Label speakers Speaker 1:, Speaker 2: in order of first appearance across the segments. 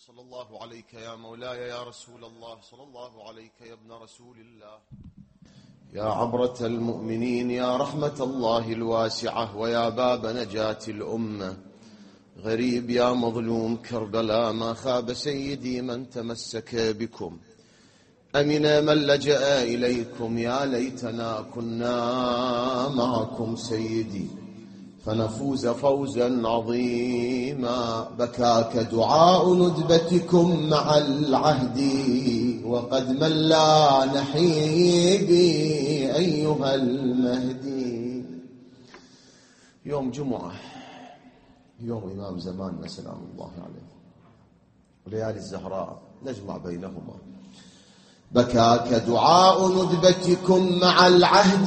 Speaker 1: صلى الله عليك يا مولاي يا رسول الله، صلى الله عليك يا ابن رسول الله، يا عبرة المؤمنين، يا رحمة الله الواسعة، ويا باب نجاة الأمة. غريب يا مظلوم كربلاء، ما خاب سيدي من تمسك بكم، أمن من لجأ إليكم. يا ليتنا كنا معكم سيدي فنفوز فوزا عظيما. بكاك دعاء ندبتكم مع العهد، وقد ملا نحيبي أيها المهدي. يوم جمعة، يوم إمام زماننا سلام الله عليه، وليالي الزهراء نجمع بينهما. بكاك دعاء ندبتكم مع العهد،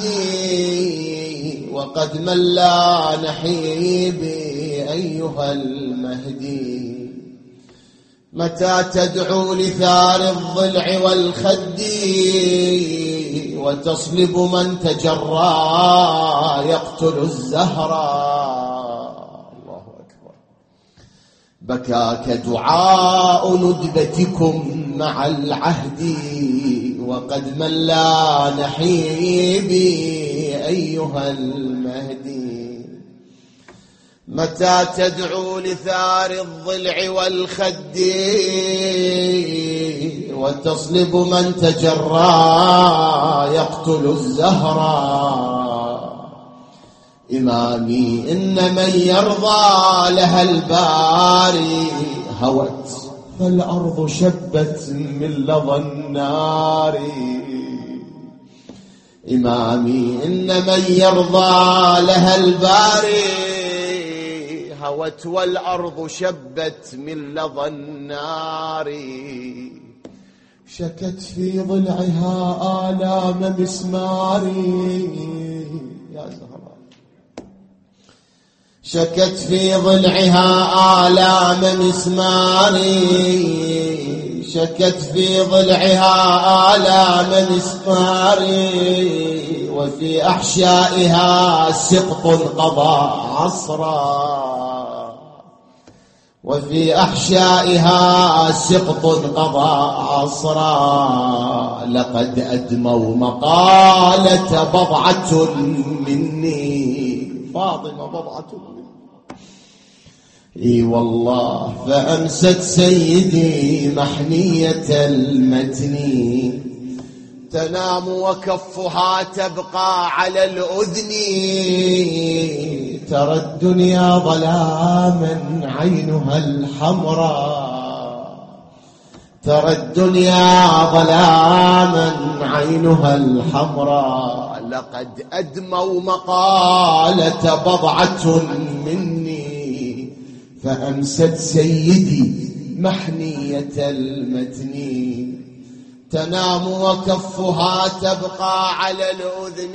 Speaker 1: وقد ملا نحيبي أيها المهدي. متى تدعو لثار الضلع والخد، وتصلب من تجرى يقتل الزهراء. الله أكبر. بكاك دعاء ندبتكم مع العهد، وقد ملا نحيبي أيها المهدي. متى تدعو لثار الضلع والخد، وتصلب من تجرى يقتل الزهراء. إمامي إن من يرضى لها الباري هوت، فالأرض شبت من لظى النار. إمامي إن من يرضى لها الباري هوت، والأرض شبت من لظى النار. شكت في ضلعها آلام مسماري يا زهراء، شكت في ضلعها آلام مسماري، شكت في ضلعها آلام مسماري. وفي أحشائها سقط قضى عصرا، وفي أحشائها سقط قضى عصرا. لقد أدموا مقالة بضعة مني، فاطمة بضعة مني. اي والله فأمست سيدي محنية المتن، تنام وكفها تبقى على الأذن. ترى الدنيا ظلاما عينها الحمراء، ترى الدنيا ظلاما عينها الحمراء. لقد أدموا مقالة بضعة مني، فأمست سيدي محنية المتن. تنام وكفها تبقى على الأذن،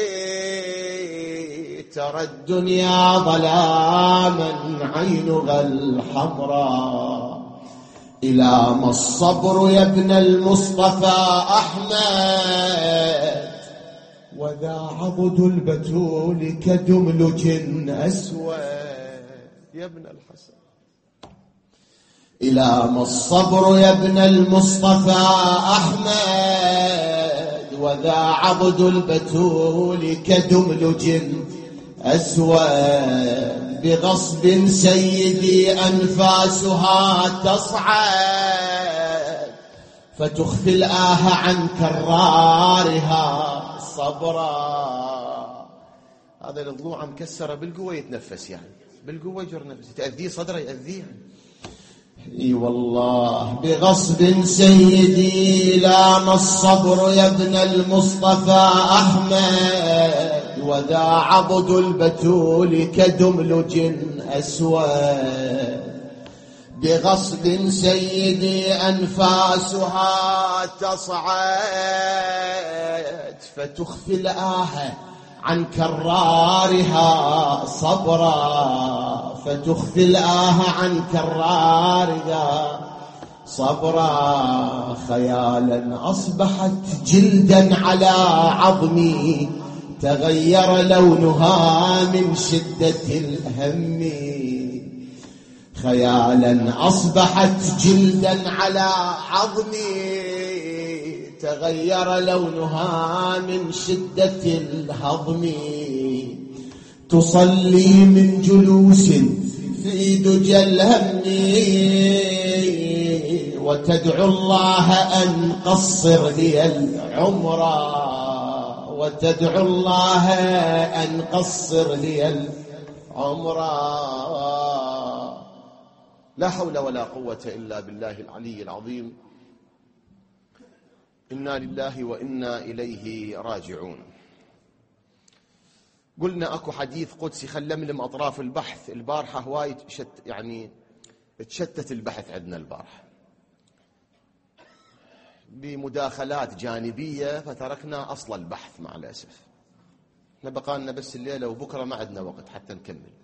Speaker 1: ترى الدنيا ظلاما عينها الحمراء. إلى ما الصبر يا ابن المصطفى أحمد، وذا عضد البتول كدملج أسود. يا ابن الحسن، إلى ما الصبر يا ابن المصطفى أحمد، وذا عضد البتول كدملج أسود. بغصب سيدي أنفاسها تصعد، فتخفي الآه عن كرارها صبرا. هذا الضلوع مكسرة بالقوة يتنفس، يعني بالقوة يجر نفسه، تأذيه صدره يأذيه. اي والله بغصب سيدي لام الصبر يا ابن المصطفى أحمد، وذا عضد البتول كدملج أسود. بغصب سيدي أنفاسها تصعد، فتخفي الآه عن كرارها صبرا، فتخفي الآه عن كرارها صبرا. خيالا أصبحت جلدا على عظمي، تغير لونها من شدة الهم. خيالا أصبحت جلدا على عظمي تغير لونها من شدة الهضم تصلي من جلوس في دجى الهم وتدعو الله أن قصر لي العمر وتدعو الله أن قصر لي العمر. لا حول ولا قوة إلا بالله العلي العظيم. إنا لله وإنا إليه راجعون. قلنا أكو حديث قدسي خلملم أطراف البحث البارحة هواي يعني تشتت البحث عندنا البارحة بمداخلات جانبية فتركنا أصل البحث مع الأسف. احنا بقالنا بس الليلة وبكرة ما عندنا وقت حتى نكمل.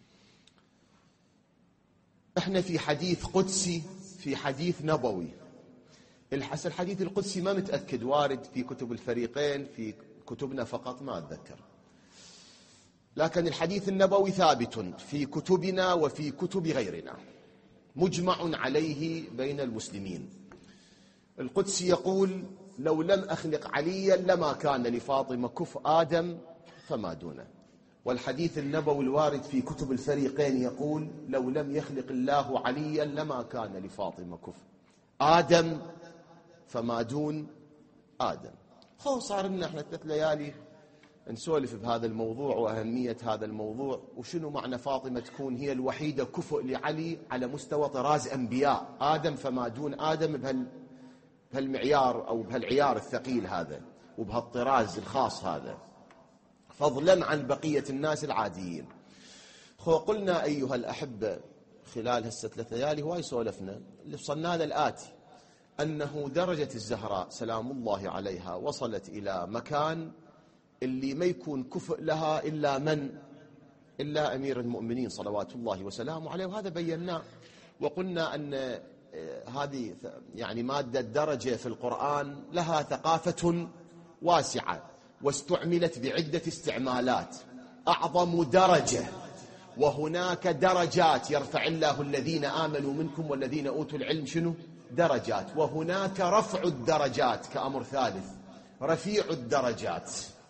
Speaker 1: احنا في حديث قدسي في حديث نبوي. الحديث القدسي ما متأكد وارد في كتب الفريقين في كتبنا فقط ما أتذكر، لكن الحديث النبوي ثابت في كتبنا وفي كتب غيرنا مجمع عليه بين المسلمين. القدسي يقول لو لم أخلق عليا لما كان لفاطمة كف آدم فما دونه. والحديث النبوي الوارد في كتب الفريقين يقول لو لم يخلق الله عليا لما كان لفاطمة كف آدم فما دون آدم. صار لنا احنا 3 ليالي نسولف بهذا الموضوع وأهمية هذا الموضوع وشنو معنى فاطمة تكون هي الوحيدة كفء لعلي على مستوى طراز أنبياء آدم فما دون آدم بهالمعيار أو بهالعيار الثقيل هذا وبهالطراز الخاص هذا فضلا عن بقية الناس العاديين. قلنا أيها الأحبة خلال 3 ليالي هواي سولفنا اللي وصلنا الآتي أنه درجة الزهراء سلام الله عليها وصلت إلى مكان اللي ما يكون كفء لها إلا أمير المؤمنين صلوات الله وسلامه عليه. وهذا بيناه وقلنا أن هذه يعني مادة درجة في القرآن لها ثقافة واسعة واستعملت بعدة استعمالات. أعظم درجة وهناك درجات يرفع الله الذين آمنوا منكم والذين أوتوا العلم شنو درجات، وهناك رفع الدرجات كأمر ثالث رفيع الدرجات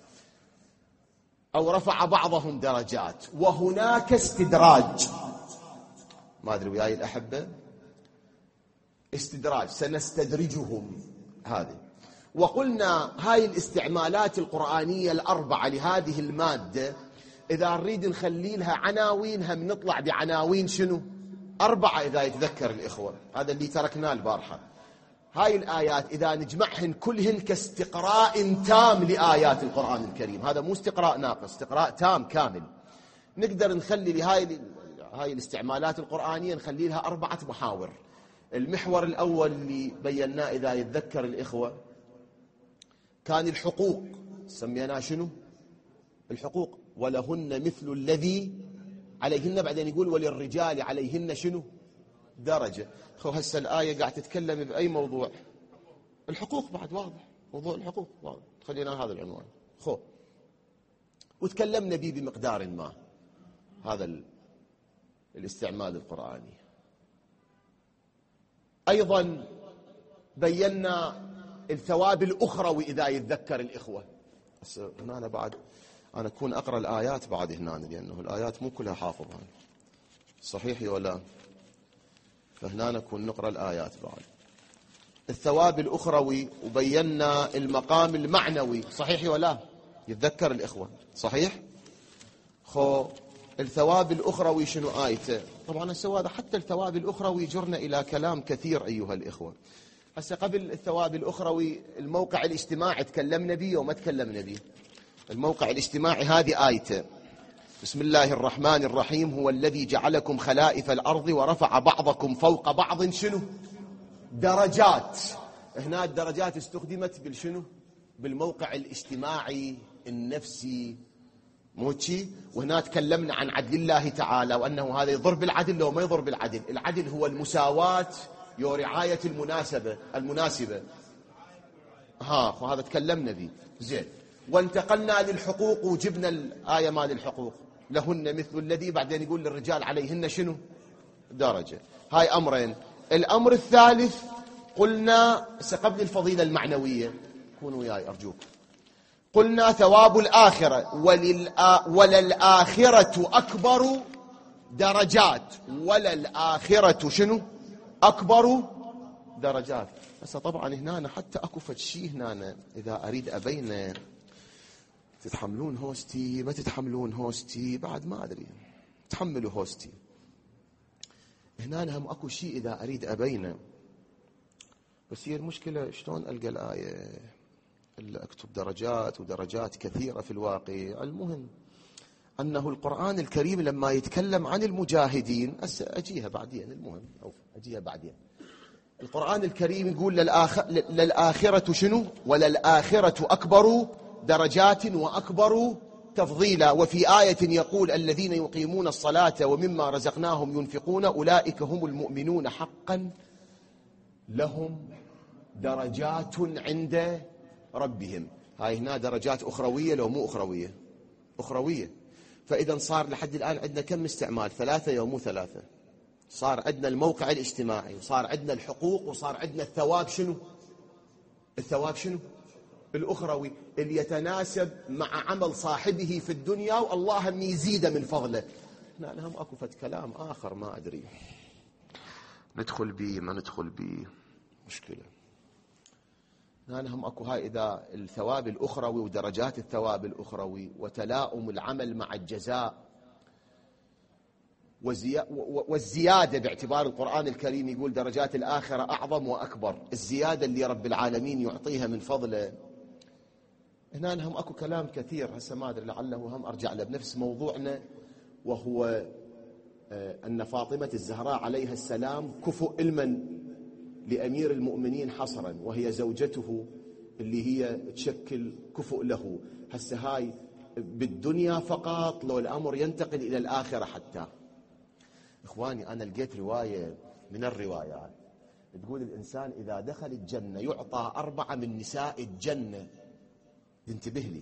Speaker 1: أو رفع بعضهم درجات، وهناك استدراج. ما أدري وياي الأحبة استدراج سنستدرجهم هذه. وقلنا هاي الاستعمالات القرآنية الأربعة لهذه المادة إذا نريد نخلي لها عناوينها بنطلع بعناوين شنو 4 إذا يتذكر الإخوة. هذا اللي تركناه البارحة. هاي الآيات إذا نجمعهن كلهن كاستقراء تام لآيات القرآن الكريم. هذا مو استقراء ناقص، استقراء تام كامل. نقدر نخلي لهاي الاستعمالات القرآنية نخلي لها 4 محاور. المحور الأول اللي بيناه إذا يتذكر الإخوة كان الحقوق، سميناه شنو الحقوق، ولهن مثل الذي عليهن، بعدين يقول وللرجال عليهن شنو درجة. هسه الآية قاعد تتكلم بأي موضوع الحقوق، بعد واضح موضوع الحقوق واضح. خلينا هذا العنوان وتكلمنا به بمقدار ما هذا الاستعمال القرآني. أيضا بينا الثواب الأخروي إذا يتذكر الإخوة. هنا أنا بعد أنا أكون أقرأ الآيات بعد هنا لأنه الآيات مو كلها حافظها صحيح ولا، فهنا نكون نقرأ الآيات بعد. الثواب الأخروي وبينا المقام المعنوي صحيح ولا يتذكر الإخوة صحيح. الثواب الأخروي شنو آيته؟ طبعا هذا حتى الثواب الأخروي يجرنا إلى كلام كثير أيها الإخوة. هسه قبل الثواب الأخروي الموقع الاجتماعي تكلمنا به وما تكلمنا به. الموقع الاجتماعي هذه آيته بسم الله الرحمن الرحيم هو الذي جعلكم خلائف الأرض ورفع بعضكم فوق بعض شنو درجات. هنا الدرجات استخدمت بالشنو بالموقع الاجتماعي النفسي موتشي. وهنا تكلمنا عن عدل الله تعالى وأنه هذا يضر بالعدل لو ما يضر بالعدل. العدل هو المساواة ورعاية المناسبة وهذا تكلمنا به زين. وانتقلنا للحقوق وجبنا الآية مال الحقوق لهن مثل الذي، بعدين يقول للرجال عليهن شنو درجة. هاي أمرين. الأمر الثالث قلنا قبل الفضيلة المعنوية، كونوا وياي أرجوك، قلنا ثواب الآخرة وللآخرة أكبر درجات، وللآخرة شنو؟ أكبر درجات. بس طبعا هنا حتى أكو فد شيء هنا إذا أريد أبين، تتحملون هوستي ما تتحملون هوستي بعد ما أدري، تحملوا هوستي. هنا هم أكو شيء إذا أريد أبينه، بس هي المشكلة شلون ألقى الآية إلا أكتب درجات ودرجات كثيرة في الواقع. المهم أنه القرآن الكريم لما يتكلم عن المجاهدين، أجيها بعدين، المهم أو أجيها بعدين. القرآن الكريم يقول للآخرة شنو؟ وللآخرة أكبر درجات وأكبر تفضيلا. وفي آية يقول الذين يقيمون الصلاة ومما رزقناهم ينفقون أولئك هم المؤمنون حقا لهم درجات عند ربهم. هاي هنا درجات أخروية لو مو أخروية؟ أخروية. فإذا صار لحد الآن عندنا كم استعمال؟ 3 يوم مو 3. صار عندنا الموقع الاجتماعي، وصار عندنا الحقوق، وصار عندنا الثواب. شنو الثواب؟ شنو الأخروي اللي يتناسب مع عمل صاحبه في الدنيا، والله هم يزيد من فضله. هنا هم أكو فت كلام آخر ما أدري ندخل بيه ما ندخل بيه، مشكلة. هنا هم أكو هاي إذا الثواب الأخروي ودرجات الثواب الأخروي وتلاؤم العمل مع الجزاء والزيادة، باعتبار القرآن الكريم يقول درجات الآخرة أعظم وأكبر، الزيادة اللي رب العالمين يعطيها من فضله. هنا هم أكو كلام كثير، هسه ما أدري لعله هم أرجع له بنفس موضوعنا، وهو أن فاطمة الزهراء عليها السلام كفؤ المن لأمير المؤمنين حصرا، وهي زوجته اللي هي تشكل كفؤ له. هسه هاي بالدنيا فقط، لو الأمر ينتقل إلى الآخرة حتى. إخواني أنا لقيت رواية من الروايات تقول الإنسان إذا دخل الجنة يعطى 4 من نساء الجنة، انتبه لي،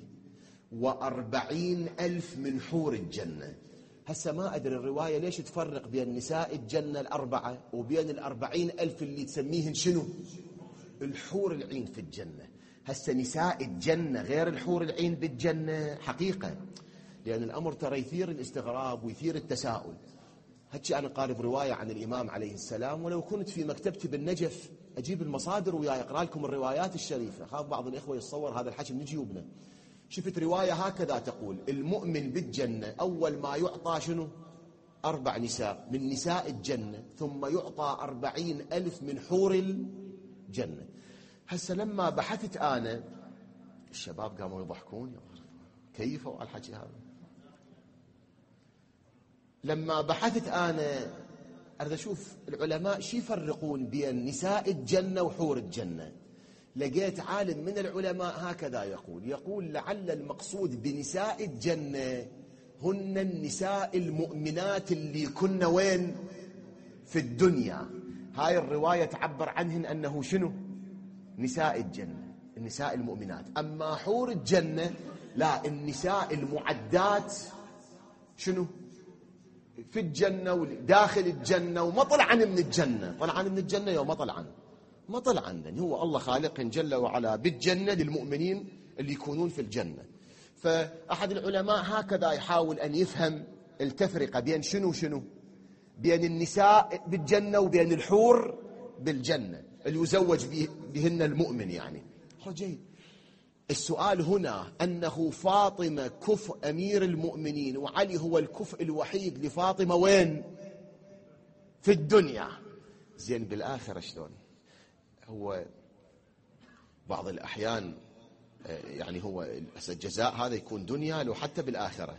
Speaker 1: 40,000 من حور الجنة. هسه ما أدري الرواية ليش تفرق بين نساء الجنة 4 وبين 40,000 اللي تسميهن شنو؟ الحور العين في الجنة. هسه نساء الجنة غير الحور العين بالجنة حقيقة، لأن الأمر ترى يثير الاستغراب ويثير التساؤل. هاتشي أنا قارب رواية عن الإمام عليه السلام، ولو كنت في مكتبتي بالنجف أجيب المصادر وياي أقرأ لكم الروايات الشريفة، خاف بعض الإخوة يتصور هذا الحكي من جيوبنا. شفت رواية هكذا تقول المؤمن بالجنة أول ما يعطى شنو؟ 4 نساء من نساء الجنة، ثم يعطى 40,000 من حور الجنة. هسه لما بحثت أنا، الشباب قاموا يضحكون كيفوا على الحكي هذا. لما بحثت أنا أريد أشوف العلماء شو يفرقون بين نساء الجنة وحور الجنة. لقيت عالم من العلماء هكذا يقول لعل المقصود بنساء الجنة هن النساء المؤمنات اللي كنا وين؟ في الدنيا. هاي الرواية تعبر عنهن أنه شنو؟ نساء الجنة، النساء المؤمنات. أما حور الجنة لا، النساء المعدات شنو؟ في الجنة وداخل الجنة، وما طلعن من الجنة. طلعن من الجنة يوم ما طلعن، هو الله خالقهم جل وعلا بالجنة للمؤمنين اللي يكونون في الجنة. فأحد العلماء هكذا يحاول أن يفهم التفرقة بين شنو بين النساء بالجنة وبين الحور بالجنة اللي يزوج بهن المؤمن يعني. جيد. السؤال هنا أنه فاطمة كفء أمير المؤمنين، وعلي هو الكفء الوحيد لفاطمة وين؟ في الدنيا. زين بالآخرة شلون؟ هو بعض الأحيان يعني هو الجزاء هذا يكون دنيا لو حتى بالآخرة،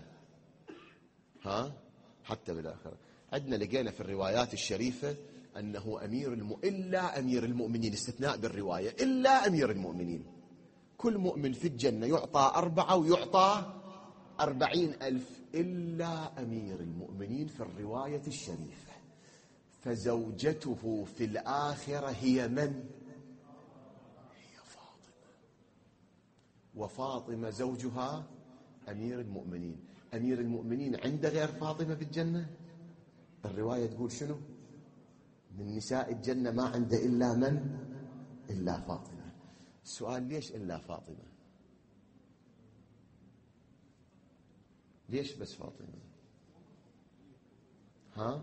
Speaker 1: حتى بالآخرة. عندنا لقينا في الروايات الشريفة أنه إلا أمير المؤمنين، استثناء بالرواية، إلا أمير المؤمنين. كل مؤمن في الجنة يعطى 4 ويعطى 40,000 إلا أمير المؤمنين في الرواية الشريفة. فزوجته في الآخرة هي من؟ هي فاطمة، وفاطمة زوجها أمير المؤمنين. أمير المؤمنين عنده غير فاطمة في الجنة؟ الرواية تقول شنو؟ من نساء الجنة ما عنده إلا من؟ إلا فاطمة. السؤال ليش إلا فاطمة؟ ليش بس فاطمة؟ ها؟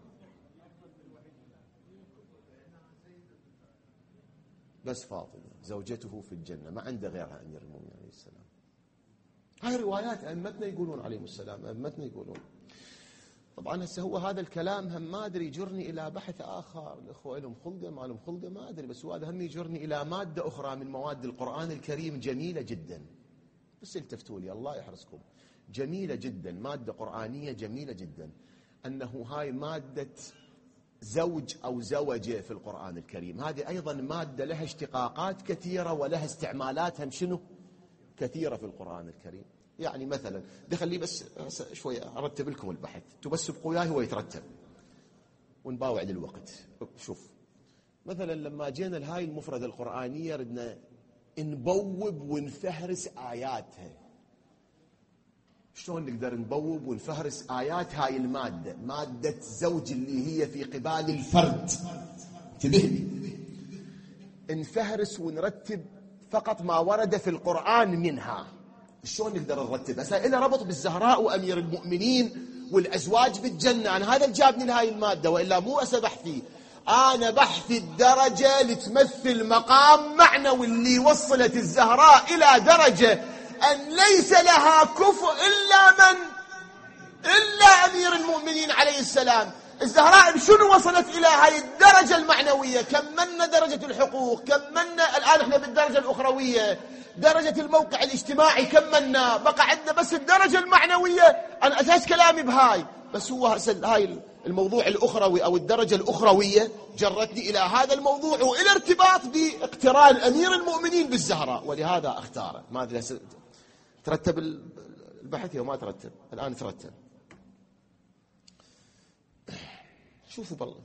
Speaker 1: بس فاطمة زوجته في الجنة، ما عنده غيرها أمير المؤمنين عليه السلام. هاي روايات أئمتنا يقولون عليهم السلام، أئمتنا يقولون. طبعا هسه هو هذا الكلام هم ما أدري يجرني إلى بحث آخر، الأخوة لهم خلقة ما لهم خلقة ما أدري، بس هذا هم يجرني إلى مادة أخرى من مواد القرآن الكريم جميلة جدا، بس التفتوا لي الله يحرسكم، جميلة جدا، مادة قرآنية جميلة جدا، أنه هاي مادة زوج أو زوجة في القرآن الكريم. هذه أيضا مادة لها اشتقاقات كثيرة ولها استعمالات هم شنو كثيرة في القرآن الكريم. يعني مثلا دخلي بس شوي أرتب لكم البحث، بس ابقوا وياي هو يترتب ونباوع للوقت. شوف مثلا لما جينا لهاي المفردة القرآنية ردنا نبوب ونفهرس آياتها. شلون نقدر نبوب ونفهرس آيات هاي المادة، مادة زوج اللي هي في قبال الفرد؟ انتبه، نفهرس ونرتب فقط ما ورد في القرآن منها. شلون نقدر نرتب؟ هسه إلى ربط بالزهراء وأمير المؤمنين والأزواج بالجنة. أنا هذا اللي جابني لهاي المادة، وإلا مو بحثي. أنا بحثي الدرجة اللي تمثل مقام معنوي اللي وصلت الزهراء إلى درجة أن ليس لها كفء إلا أمير المؤمنين عليه السلام. الزهراء شنو وصلت إلى هاي الدرجة المعنوية؟ كملنا درجة الحقوق، كملنا الآن احنا بالدرجة الأخروية، درجة الموقع الاجتماعي كملنا، بقى عندنا بس الدرجة المعنوية. أنا أساس كلامي بهاي، بس هو هاي الموضوع الأخروي أو الدرجة الأخروية جرتني إلى هذا الموضوع وإلى ارتباط باقتران أمير المؤمنين بالزهراء، ولهذا أختاره. ما أدري ترتب البحث وما ترتب، الآن ترتب. شوفوا بالله،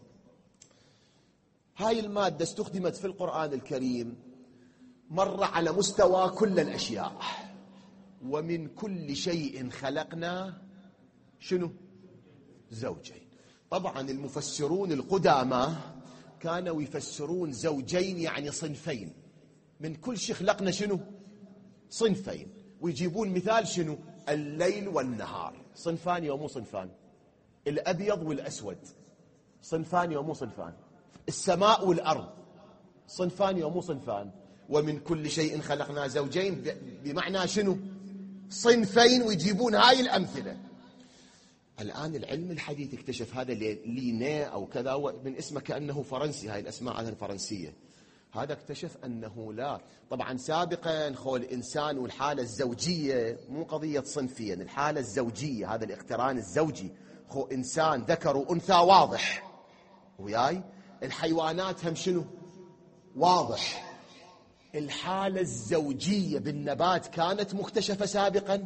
Speaker 1: هاي المادة استخدمت في القرآن الكريم مرة على مستوى كل الأشياء. ومن كل شيء خلقنا شنو؟ زوجين. طبعا المفسرون القدامى كانوا يفسرون زوجين يعني صنفين، من كل شيء خلقنا شنو؟ صنفين. ويجيبون مثال شنو؟ الليل والنهار، صنفان ومو صنفان. الأبيض والأسود، صنفان ومو صنفان. السماء والأرض، صنفان ومو صنفان. ومن كل شيء خلقنا زوجين بمعنى شنو؟ صنفين. ويجيبون هاي الأمثلة. الآن العلم الحديث اكتشف هذا لينا أو كذا، من اسمه كأنه فرنسي، هاي الأسماء هذا الفرنسية. هذا اكتشف أنه لا. طبعا سابقا خو الإنسان والحالة الزوجية مو قضية صنفيا، الحالة الزوجية هذا الاقتران الزوجي، خو إنسان ذكر وأنثى واضح وياي. الحيوانات هم شنو؟ واضح. الحالة الزوجية بالنبات كانت مكتشفة سابقا؟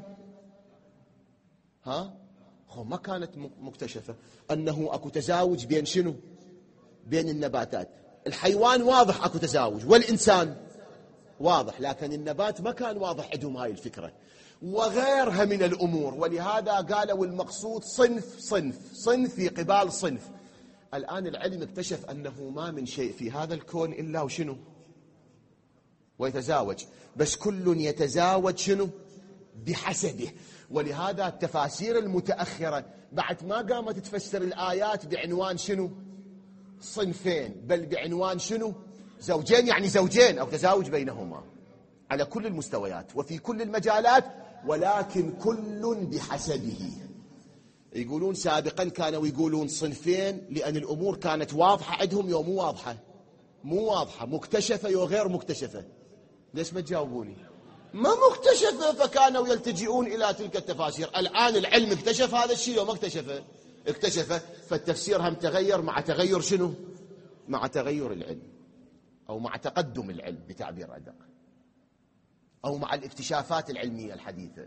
Speaker 1: خو ما كانت مكتشفة. أنه أكو تزاوج بين شنو؟ بين النباتات. الحيوان واضح أكو تزاوج، والإنسان واضح، لكن النبات ما كان واضح عندهم هاي الفكرة، وغيرها من الأمور. ولهذا قالوا المقصود صنف في قبال صنف. الآن العلم اكتشف أنه ما من شيء في هذا الكون إلا وشنو؟ ويتزاوج، بس كل يتزاوج شنو؟ بحسبه. ولهذا التفاسير المتأخرة بعد ما قامت تفسر الآيات بعنوان شنو؟ صنفين، بل بعنوان شنو؟ زوجين، يعني زوجين أو تزاوج بينهما على كل المستويات وفي كل المجالات، ولكن كل بحسبه. يقولون سابقا كانوا يقولون صنفين لأن الأمور كانت واضحة عندهم يوم مو واضحة، مكتشفة يو غير مكتشفة. ليش ما تجاوبوني؟ ما مكتشفة، فكانوا يلتجئون إلى تلك التفاسير. الآن العلم اكتشف هذا الشيء وما اكتشفه، فالتفسير هم تغير مع تغير شنو؟ مع تغير العلم، أو مع تقدم العلم بتعبير أدق، أو مع الاكتشافات العلمية الحديثة.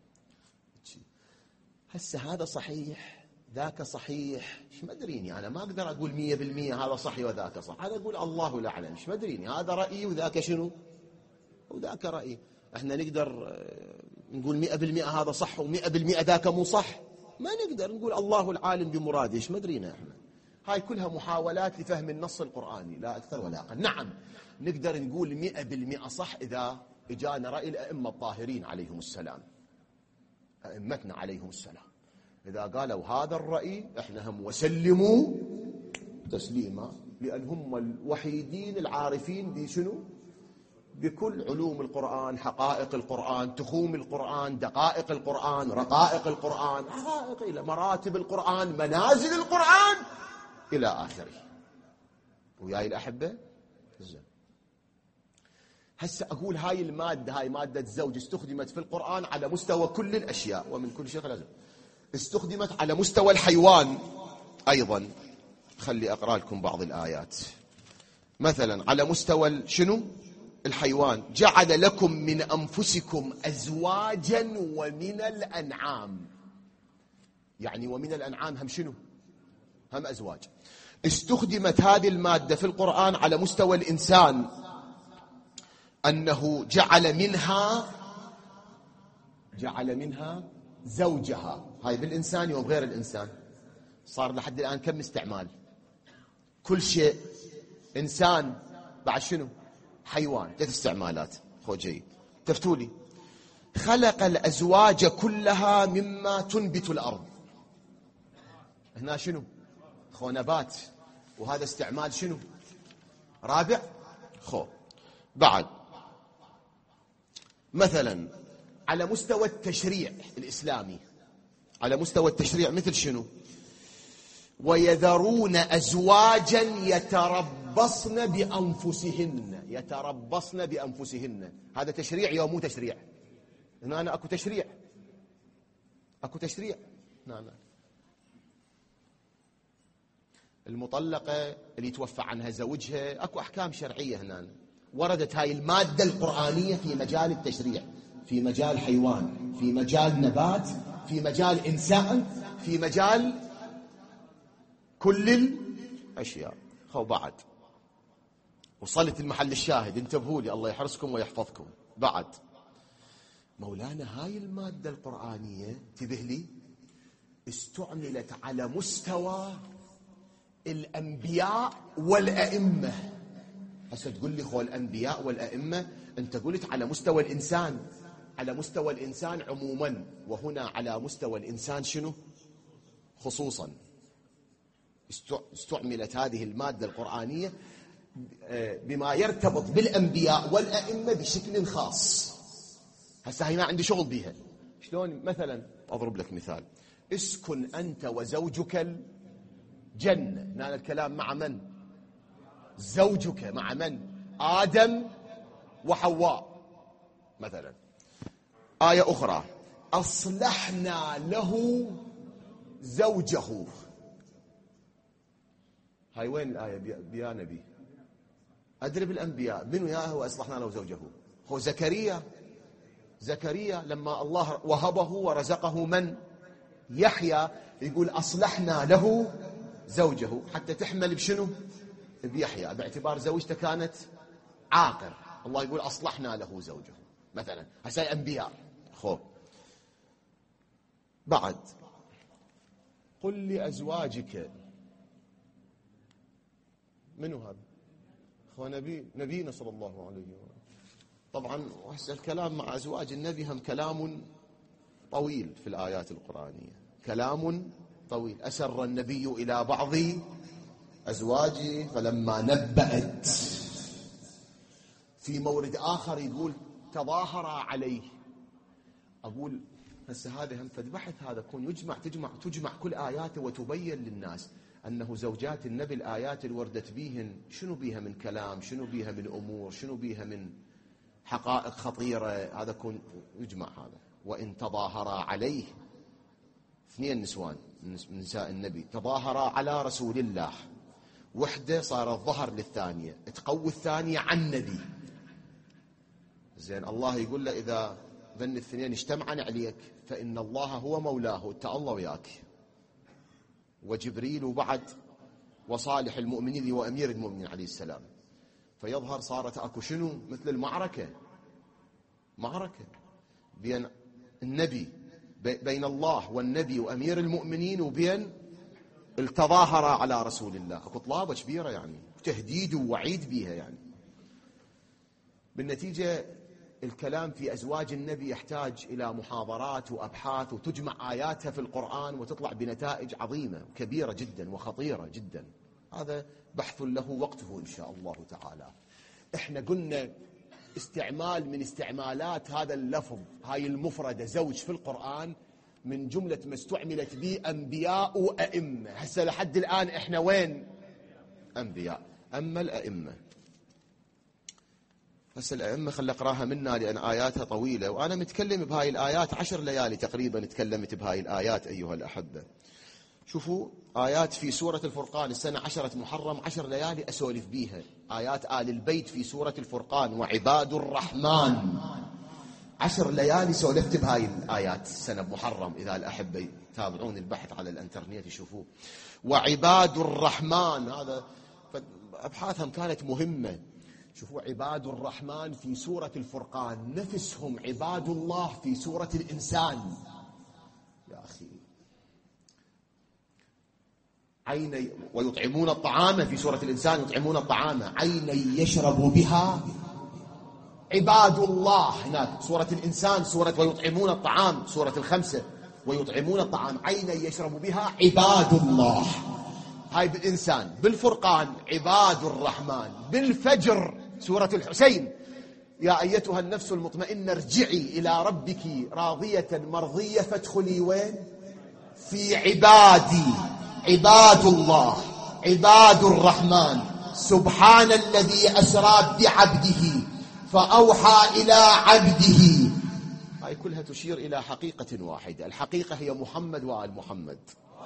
Speaker 1: هسه هذا صحيح ذاك صحيح، ايش مدريني أنا؟ ما أقدر أقول 100% هذا صحيح وذاك صح، أنا أقول الله لا أعلم، ايش مدريني؟ هذا رأيي وذاك شنو؟ وذاك رأيي. احنا نقدر نقول 100% هذا صح و100% ذاك مو صح؟ ما نقدر نقول الله العالم بمراده، ايش مدرينا احنا؟ هاي كلها محاولات لفهم النص القرآني لا أكثر ولا أقل. نعم نقدر نقول 100% صح إذا إجانا رأي الأئمة الطاهرين عليهم السلام، أئمتنا عليهم السلام، إذا قالوا هذا الرأي إحنا هم وسلموا تسليما، لأن هم الوحيدين العارفين بشنو؟ بكل علوم القرآن، حقائق القرآن، تخوم القرآن، دقائق القرآن، رقائق القرآن، حقائق إلى مراتب القرآن، منازل القرآن إلى آخره. وياي الأحبة زين. هسه أقول هاي المادة، هاي مادة الزوج، استخدمت في القرآن على مستوى كل الأشياء ومن كل شيء لازم. استخدمت على مستوى الحيوان أيضا. خلي أقرأ لكم بعض الآيات. مثلا على مستوى شنو؟ الحيوان. جعل لكم من أنفسكم أزواجا ومن الأنعام. يعني ومن الأنعام هم شنو؟ هم أزواج. استخدمت هذه المادة في القرآن على مستوى الإنسان، أنه جعل منها زوجها. هاي بالإنسان يوم غير الإنسان. صار لحد الآن كم استعمال؟ كل شيء إنسان بعد شنو؟ حيوان. 3 استعمالات. خو جيد تفتولي. خلق الأزواج كلها مما تنبت الأرض. هنا شنو؟ خو نبات. وهذا استعمال شنو؟ رابع. خو بعد مثلا على مستوى التشريع الإسلامي، على مستوى التشريع مثل شنو؟ ويذرون أزواجا يتربصن بأنفسهن. هذا تشريع يوم مو تشريع؟ هنا أنا أكو تشريع. لا. المطلقة اللي توفى عنها زوجها أكو أحكام شرعية هنا. وردت هاي المادة القرآنية في مجال التشريع، في مجال حيوان، في مجال نبات، في مجال إنسان، في مجال كل الأشياء. خو بعد وصلت المحل الشاهد، انتبهوا لي الله يحرسكم ويحفظكم. بعد مولانا هاي المادة القرآنية انتبه لي استعملت على مستوى الأنبياء والأئمة. هسه تقول لي خو الأنبياء والأئمة، أنت قلت على مستوى الإنسان، على مستوى الإنسان عموما، وهنا على مستوى الإنسان شنو خصوصا. استعملت هذه المادة القرآنية بما يرتبط بالأنبياء والأئمة بشكل خاص. هسه هنا عندي شغل بيها. شلون؟ مثلا أضرب لك مثال. اسكن أنت وزوجك الجنة. هنا الكلام مع من؟ زوجك. مع من؟ آدم وحواء. مثلا آية أخرى أصلحنا له زوجه. هاي وين الآية يا نبي؟ أدري بالأنبياء منو يا هو أصلحنا له زوجه؟ هو زكريا لما الله وهبه ورزقه من؟ يحيى. يقول أصلحنا له زوجه حتى تحمل بشنو؟ بيحيى، باعتبار زوجته كانت عاقر. الله يقول أصلحنا له زوجه مثلا. هسه أنبياء. خو بعد قل لأزواجك. منو هذا؟ هو نبينا صلى الله عليه وسلم. طبعا هسه الكلام مع أزواج النبي هم كلام طويل في الآيات القرآنية، كلام طويل. أسر النبي إلى بعض أزواجه فلما نبأت. في مورد آخر يقول تظاهر عليه. أقول هسه هذا هم فد بحث، هذا كون تجمع كل آياته وتبين للناس أنه زوجات النبي الآيات اللي وردت بيهن شنو بيها من كلام، شنو بيها من أمور، شنو بيها من حقائق خطيرة. هذا كون يجمع هذا. وإن تظاهر عليه، 2 نسوان من نساء النبي تظاهر على رسول الله، وحدة صارت ظهر للثانية، تقوي الثانية عن النبي. زين الله يقول له إذا ذن 2 اجتمعن عليك فإن الله هو مولاه. انت الله وياك وجبريل وبعد وصالح المؤمنين وأمير المؤمنين عليه السلام. فيظهر صارت أكو شنو مثل المعركة، معركة بين النبي، بين الله والنبي وأمير المؤمنين وبين التظاهر على رسول الله، اكو طلابة كبيرة يعني، تهديد ووعيد بيها يعني. بالنتيجة الكلام في أزواج النبي يحتاج إلى محاضرات وأبحاث، وتجمع آياتها في القرآن وتطلع بنتائج عظيمة وكبيرة جدا وخطيرة جدا. هذا بحث له وقته إن شاء الله تعالى. إحنا قلنا استعمال من استعمالات هذا اللفظ، هاي المفردة زوج في القرآن، من جملة ما استعملت به أنبياء وأئمة. هسه لحد الآن إحنا وين؟ أنبياء. أما الأئمة، هسه الأئمة خل أقراها منا لأن آياتها طويلة، وأنا متكلم بهاي الآيات 10 ليالي تقريبا تكلمت بهاي الآيات أيها الأحبة. شوفوا آيات في سورة الفرقان، السنة 10 محرم، 10 ليالي أسولف بيها. آيات آل البيت في سورة الفرقان وعباد الرحمن، 10 ليالي سولفت بهاي الآيات السنة بمحرم. إذا الأحبة يتابعون البحث على الانترنت يشوفوه. وعباد الرحمن، هذا أبحاثهم كانت مهمة. شوفوا عباد الرحمن في سورة الفرقان، نفسهم عباد الله في سورة الإنسان. يا أخي عيني ويطعمون الطعام في سورة الإنسان، يطعمون الطعام عيني يشرب بها عباد الله. هناك سورة الإنسان سورة ويطعمون الطعام، سورة الخمسة ويطعمون الطعام عيني يشرب بها عباد الله. هاي بالإنسان. بالفرقان عباد الرحمن. بالفجر سورة الحسين يا أيتها النفس المطمئنة ارجعي إلى ربك راضية مرضية فادخلي وين؟ في عبادي. عباد الله عباد الرحمن. سبحان الذي أسرى بعبده فأوحى إلى عبده. هاي كلها تشير إلى حقيقة واحدة، الحقيقة هي محمد وآل محمد.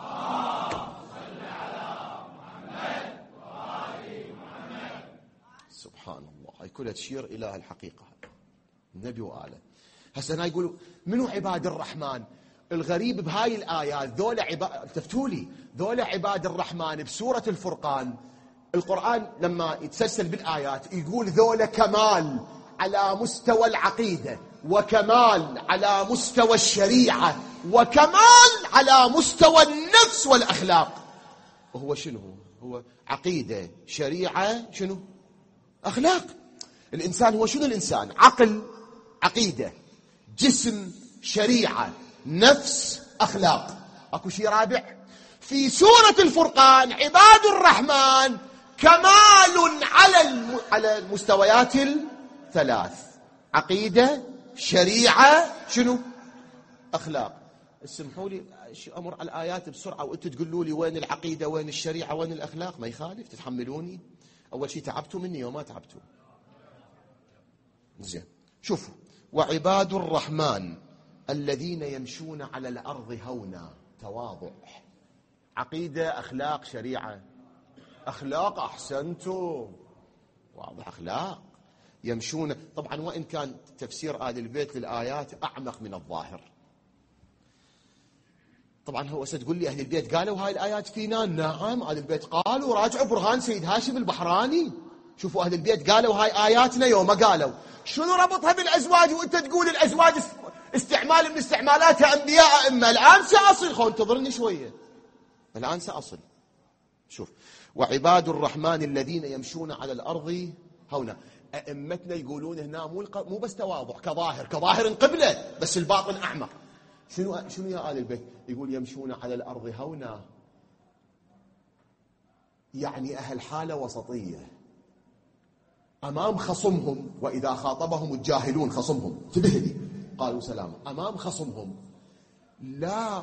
Speaker 1: سبحان الله، هاي كلها تشير إلى الحقيقة، النبي وآله. هسه أنا يقولوا منو عباد الرحمن؟ الغريب بهاي الآيات ذولا التفتولي ذولا عباد الرحمن بسورة الفرقان. القرآن لما يتسلسل بالآيات يقول ذولا كمال على مستوى العقيدة، وكمال على مستوى الشريعة، وكمال على مستوى النفس والأخلاق. وهو شنو؟ هو عقيدة، شريعة، شنو؟ أخلاق. الإنسان هو شنو؟ الإنسان عقل، عقيدة، جسم، شريعة، نفس، أخلاق. أكو شيء رابع؟ في سورة الفرقان عباد الرحمن كمال على المستويات الثلاث، عقيدة، شريعة، شنو؟ أخلاق. اسمحوا لي أمر على الآيات بسرعة وأنتوا تقولوا لي وين العقيدة، وين الشريعة، وين الأخلاق. ما يخالف، تتحملوني. أول شيء تعبتوا مني وما تعبتوا. زين، شوفوا. وعباد الرحمن الذين يمشون على الأرض هونا، تواضع، عقيدة، أخلاق، شريعة. أخلاق، أحسنتوا، واضح، أخلاق. يمشون. طبعا وإن كان تفسير آل البيت للآيات أعمق من الظاهر. طبعا هو ستقول لي أهل البيت قالوا هاي الآيات فينا. نعم، أهل البيت قالوا. راجعوا برهان سيد هاشم البحراني، شوفوا أهل البيت قالوا هاي آياتنا يوم قالوا. شنو ربطها بالأزواج وأنت تقول الأزواج استعمال من استعمالاتها أنبياء أئمة؟ الآن سأصل، خو انتظرني شوية، الآن سأصل. شوف، وعباد الرحمن الذين يمشون على الأرض هونا. أئمتنا يقولون هنا مو بس تواضع كظاهر قبلة، بس الباطن أعمق. شنو يا آل البيت؟ يقول يمشون على الأرض هونا، يعني أهل حالة وسطية أمام خصمهم. وإذا خاطبهم الجاهلون، خصمهم انتبه لي، قالوا سلاما. أمام خصمهم لا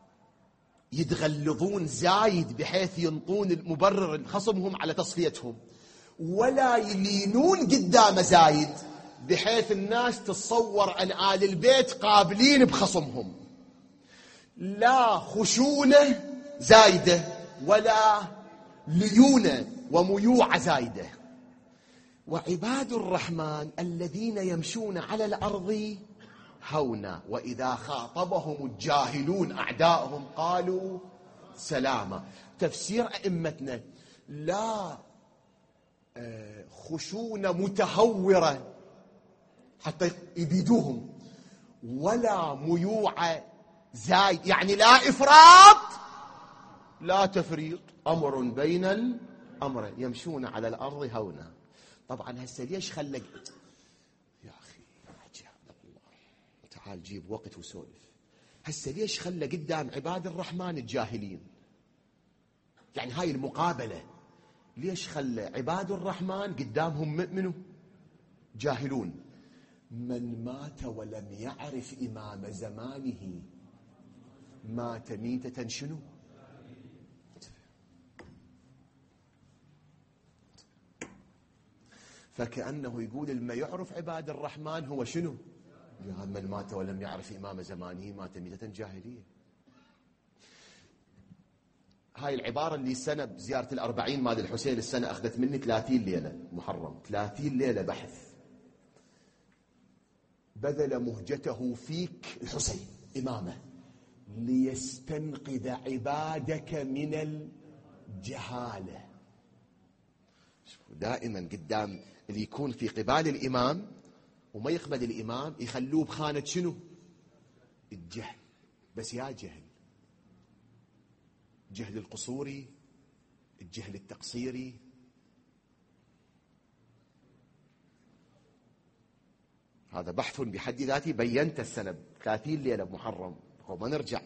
Speaker 1: يتغلظون زايد بحيث ينطون المبرر خصمهم على تصفيتهم، ولا يلينون قدام زايد بحيث الناس تتصور أن آل البيت قابلين بخصمهم. لا خشونة زايدة ولا ليونة وميوعة زايدة. وعباد الرحمن الذين يمشون على الأرض هونا وإذا خاطبهم الجاهلون أعداءهم قالوا سلاما. تفسير أئمتنا لا خشونة متهورة حتى يبيدوهم، ولا ميوعة زايد، يعني لا إفراط لا تفريط، أمر بين الأمر، يمشون على الأرض هونا. طبعا هسه ليش خلق يا أخي الله، تعال جيب وقت وسولف. هسه ليش خلى قدام عباد الرحمن الجاهلين؟ يعني هاي المقابلة ليش خلى عباد الرحمن قدامهم منه جاهلون؟ من مات ولم يعرف إمام زمانه مات ميتة شنو؟ فكأنه يقول الما يعرف عباد الرحمن هو شنو؟ من مات ولم يعرف إمام زمانه مات ميتة جاهلية. هاي العبارة اللي سنة بزيارة الأربعين مال الحسين السنة أخذت مني 30 ليلة محرم، 30 ليلة بحث. بذل مهجته فيك الحسين إمامه ليستنقذ عبادك من الجهالة. دائما قدام اللي يكون في قبال الإمام وما يقبل الإمام يخلوه بخانة شنو؟ الجهل. بس يا جهل، جهل القصوري، الجهل التقصيري. هذا بحث بحد ذاته بينت السنة 30 ليلة بمحرم وما نرجع.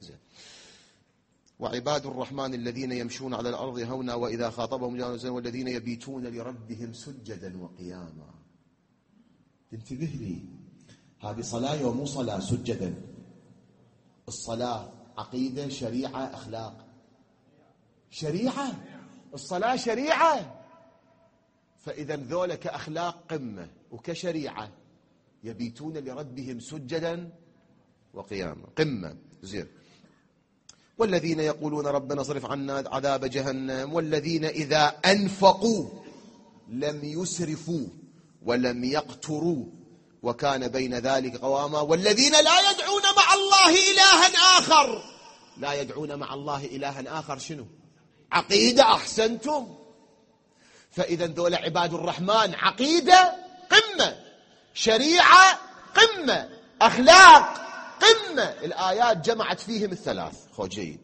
Speaker 1: وعباد الرحمن الذين يمشون على الأرض هونا وإذا خاطبهم جاهلون والذين يبيتون لربهم سجدا وقياما. انتبه لي، هذه صلاة ومو صلاة سجدا. الصلاة عقيدة، شريعة، أخلاق. شريعة، الصلاة شريعة. فإذا ذولا كأخلاق قمة وكشريعة يبيتون لربهم سجدا وقياما قمة. زين. والذين يقولون ربنا اصرف عنا عذاب جهنم والذين إذا أنفقوا لم يسرفوا ولم يقتروا وكان بين ذلك قواما والذين لا يدعون مع الله إلها آخر. لا يدعون مع الله إلها آخر شنو؟ عقيدة. أحسنتم. فإذا ذول عباد الرحمن عقيدة قمة، شريعة قمة، أخلاق قمة. الآيات جمعت فيهم الثلاث. خو جيد.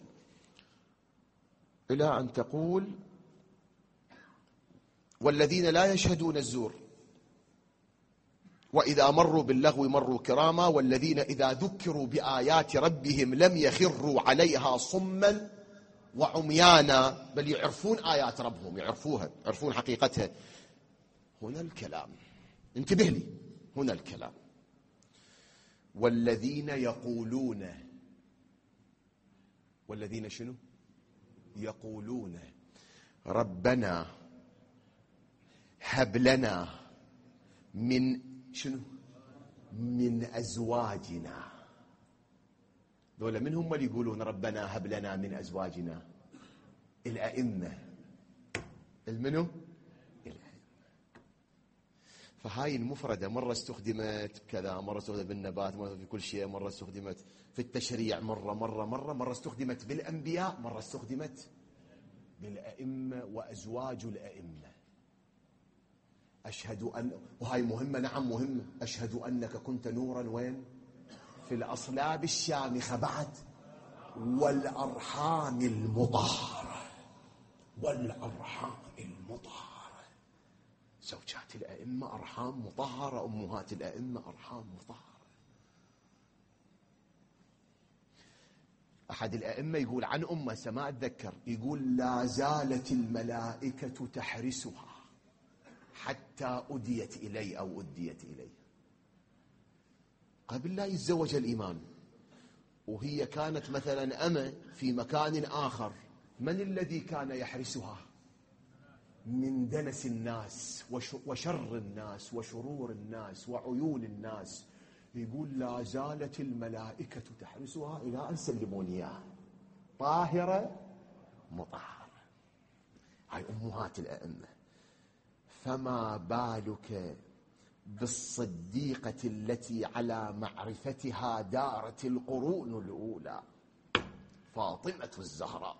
Speaker 1: إلى أن تقول والذين لا يشهدون الزور وإذا مروا باللغو مروا كراما والذين إذا ذكروا بآيات ربهم لم يخروا عليها صما وعميانا. بل يعرفون آيات ربهم، يعرفوها، يعرفون حقيقتها. هنا الكلام، انتبه لي، هنا الكلام. والذين يقولون، والذين شنو؟ يقولون ربنا هب لنا من شنو؟ من أزواجنا. ذولا من هم اللي يقولون ربنا هب لنا من أزواجنا؟ الأئمة. المنو؟ الأئمة. فهاي المفردة مرة استخدمت كذا، مرة استخدمت بالنبات، مرة في كل شيء، مرة استخدمت في التشريع، مرة استخدمت بالأنبياء، مرة استخدمت بالأئمة وأزواج الأئمة. أشهد أن، وهاي مهمة، نعم مهمة، أشهد أنك كنت نورا وين؟ في الأصلاب الشامخة بعد والأرحام المطهرة. والأرحام المطهرة. زوجات الأئمة أرحام مطهرة، أمهات الأئمة أرحام مطهرة. أحد الأئمة يقول عن أمة سما أتذكر، يقول لا زالت الملائكة تحرسها حتى أديت إلي أو أديت إلي. قبل لا يتزوج الإمام وهي كانت مثلا أمة في مكان آخر، من الذي كان يحرسها من دنس الناس وشر الناس وشرور الناس وعيون الناس؟ يقول لا زالت الملائكة تحرسها إلى أن سلموني إياها طاهرة مطهرة. هاي أمهات الأئمة. فما بالك بالصديقة التي على معرفتها دارت القرون الأولى، فاطمة الزهراء.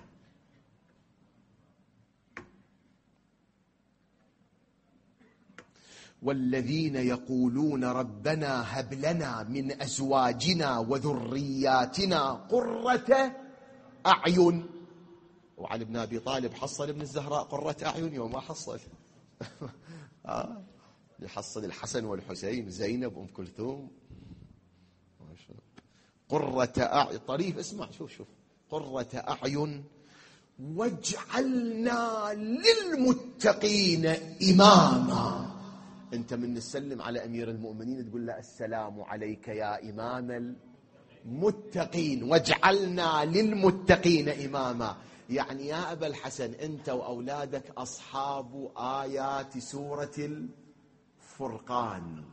Speaker 1: والذين يقولون ربنا هب لنا من أزواجنا وذرياتنا قرة أعين وعلي بن أبي طالب حصل ابن الزهراء قرة أعين يوم ما حصل يحصل الحسن والحسين، زينب، أم كلثوم، قرة أعين. طريف، اسمع، شوف قرة أعين واجعلنا للمتقين إماما. أنت من تسلم على أمير المؤمنين تقول له السلام عليك يا إمام المتقين، واجعلنا للمتقين إماما. يعني يا أبا الحسن أنت وأولادك أصحاب آيات سورة الفرقان.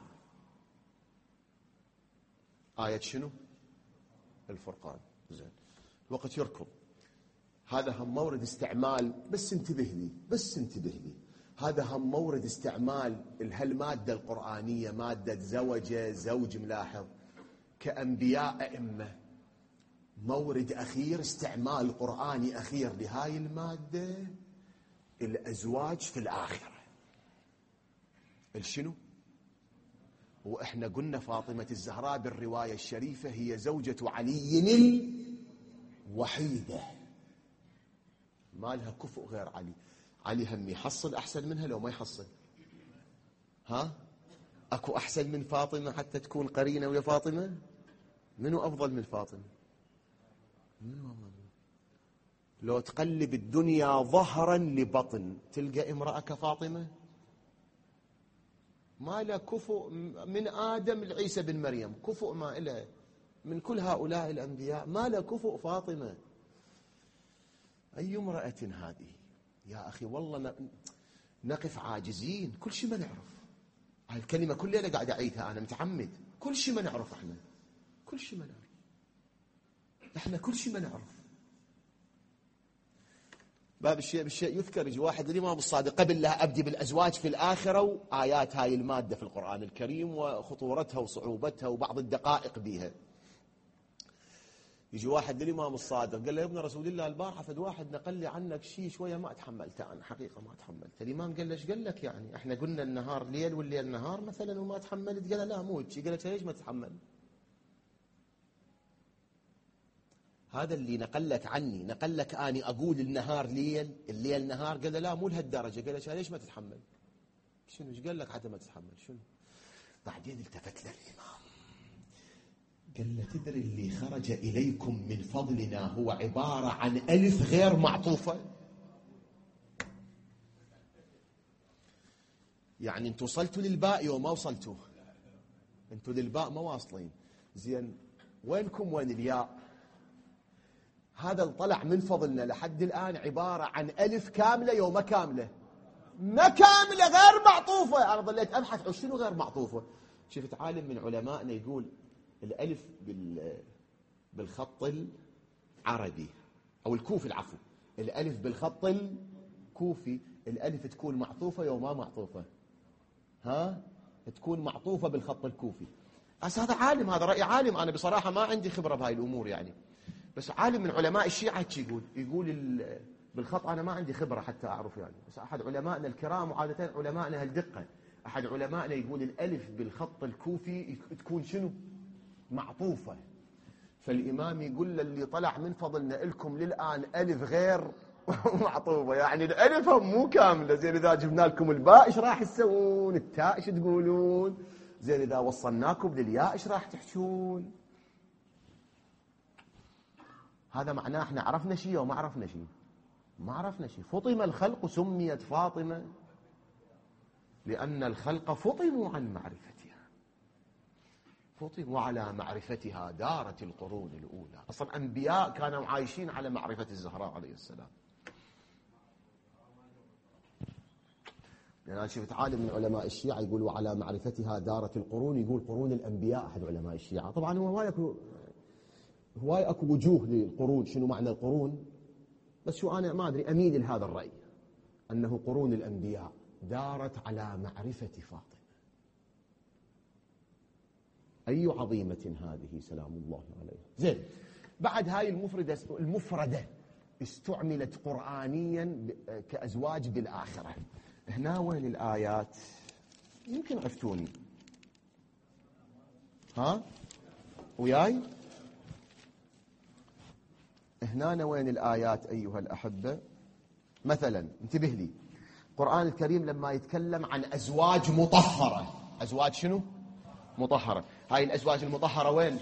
Speaker 1: آية شنو؟ الفرقان. زين، الوقت يركض. هذا هم مورد استعمال، بس انتبه لي، هذا هم مورد استعمال هالمادة القرآنية، مادة زوجة، زوج، ملاحظ كأنبياء أئمة، مورد أخير، استعمال قرآني أخير لهاي المادة، الأزواج في الآخرة. الشنو؟ وإحنا قلنا فاطمة الزهراء بالرواية الشريفة هي زوجة علي الوحيدة، ما لها كفؤ غير علي. علي هم يحصل أحسن منها لو ما يحصل؟ ها؟ أكو أحسن من فاطمة حتى تكون قرينة ويا فاطمة؟ منو أفضل من فاطمة؟ منو أفضل؟ لو تقلب الدنيا ظهرا لبطن تلقى امرأة كفاطمة؟ ما لها كفؤ من آدم لعيسى بن مريم، كفؤ ما إله من كل هؤلاء الأنبياء، ما لها كفؤ فاطمة. أي امرأة هذه يا أخي؟ والله نقف عاجزين، كل شيء ما نعرف. هالكلمة كل ليلة قاعد أعيدها أنا متعمد، كل شيء ما نعرف. إحنا كل شيء ما نعرف، إحنا كل شيء ما نعرف. باب الشيء بالشيء يذكر. يجي واحد الإمام الصادق قبل لا أبدي بالأزواج في الآخرة وآيات هاي المادة في القرآن الكريم وخطورتها وصعوبتها وبعض الدقائق بها. يجي واحد للإمام الصادق قال له يا ابن رسول الله البارحة فد واحد نقل لي عنك شيء شوية ما تحملته، أنا حقيقة ما تحملت. الإمام قال له ايش قال لك يعني؟ احنا قلنا النهار ليل والليل نهار مثلا وما تحملت؟ قال لا مو هيك. قال له ليش ما تتحمل؟ هذا اللي نقلك عني، نقلك أني أقول النهار ليل الليل نهار. قال له لا مو لهالدرجة. قال له ليش ما تتحمل؟ شنو ايش قال لك حتى ما تتحمل؟ شنو؟ بعدين التفت للإمام قال له تدري اللي خرج إليكم من فضلنا هو عبارة عن ألف غير معطوفة؟ يعني انتوا وصلتوا للباء وما وصلتوا، انتوا للباء ما واصلين. زين وينكم وين الياء؟ هذا اللي طلع من فضلنا لحد الآن عبارة عن ألف كاملة يوم كاملة، ما كاملة غير معطوفة. أنا ظليت أبحث عن شنو غير معطوفة. شفت عالم من علمائنا يقول الألف بالخط العربي أو الكوفي، العفو، الألف بالخط الكوفي الألف تكون معطوفة يوم ما معطوفة؟ ها؟ تكون معطوفة بالخط الكوفي. هذا عالم، هذا رأي عالم، أنا بصراحة ما عندي خبرة بهاي الأمور يعني، بس عالم من علماء الشيعة يقول بالخط. أنا ما عندي خبرة حتى أعرف يعني، بس أحد علمائنا الكرام وعادة علمائنا هالدقة، أحد علمائنا يقول الألف بالخط الكوفي تكون شنو؟ معطوفة. فالإمام يقول للي طلع من فضلنا لكم للآن ألف غير معطوفة، يعني الألف هم مو كاملة. زين إذا جبنا لكم الباء إيش راح تسوون؟ التاء إيش تقولون؟ زين إذا وصلناكم للياء إيش راح تحشون؟ هذا معناه احنا عرفنا شيء وما عرفنا شيء؟ ما عرفنا شيء. فطم الخلق سميت فاطمة لأن الخلق فطموا عن معرفتها، فطموا على معرفتها دارت القرون الأولى. أصلا أنبياء كانوا عايشين على معرفة الزهراء عليه السلام. يعني أنا شفت عالم من علماء الشيعة يقول وعلى معرفتها دارت القرون، يقول قرون الأنبياء أحد علماء الشيعة. طبعا هواي اكو وجوه للقرون، شنو معنى القرون؟ بس شو انا ما ادري، اميل لهذا الراي انه قرون الانبياء دارت على معرفه فاطمه. اي عظيمه هذه سلام الله عليها. زين، بعد هاي المفرده استعملت قرانيا كازواج بالاخره. هنا وين الايات؟ يمكن عفتوني، ها وياي؟ هنا وين الآيات أيها الأحبة؟ مثلا انتبه لي، القرآن الكريم لما يتكلم عن أزواج مطهرة، أزواج شنو؟ مطهرة. هاي الأزواج المطهرة وين؟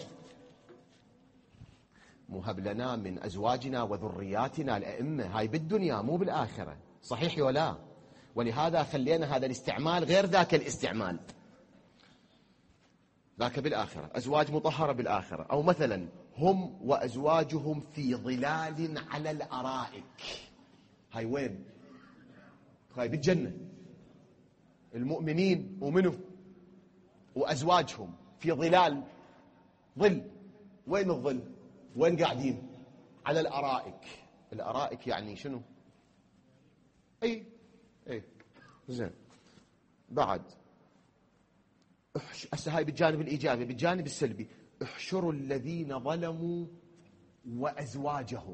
Speaker 1: مهب لنا من أزواجنا وذرياتنا الأئمة، هاي بالدنيا مو بالآخرة، صحيح ولا؟ ولهذا خلينا هذا الاستعمال غير ذاك الاستعمال، ذاك بالآخرة، أزواج مطهرة بالآخرة. أو مثلا هم وأزواجهم في ظلال على الأرائك، هاي وين؟ هاي بالجنة، المؤمنين ومنه وأزواجهم في ظلال، ظل، وين الظل؟ وين قاعدين؟ على الأرائك. الأرائك يعني شنو؟ اي زين. بعد هسه هاي بالجانب الإيجابي. بالجانب السلبي، احشروا الذين ظلموا وأزواجهم،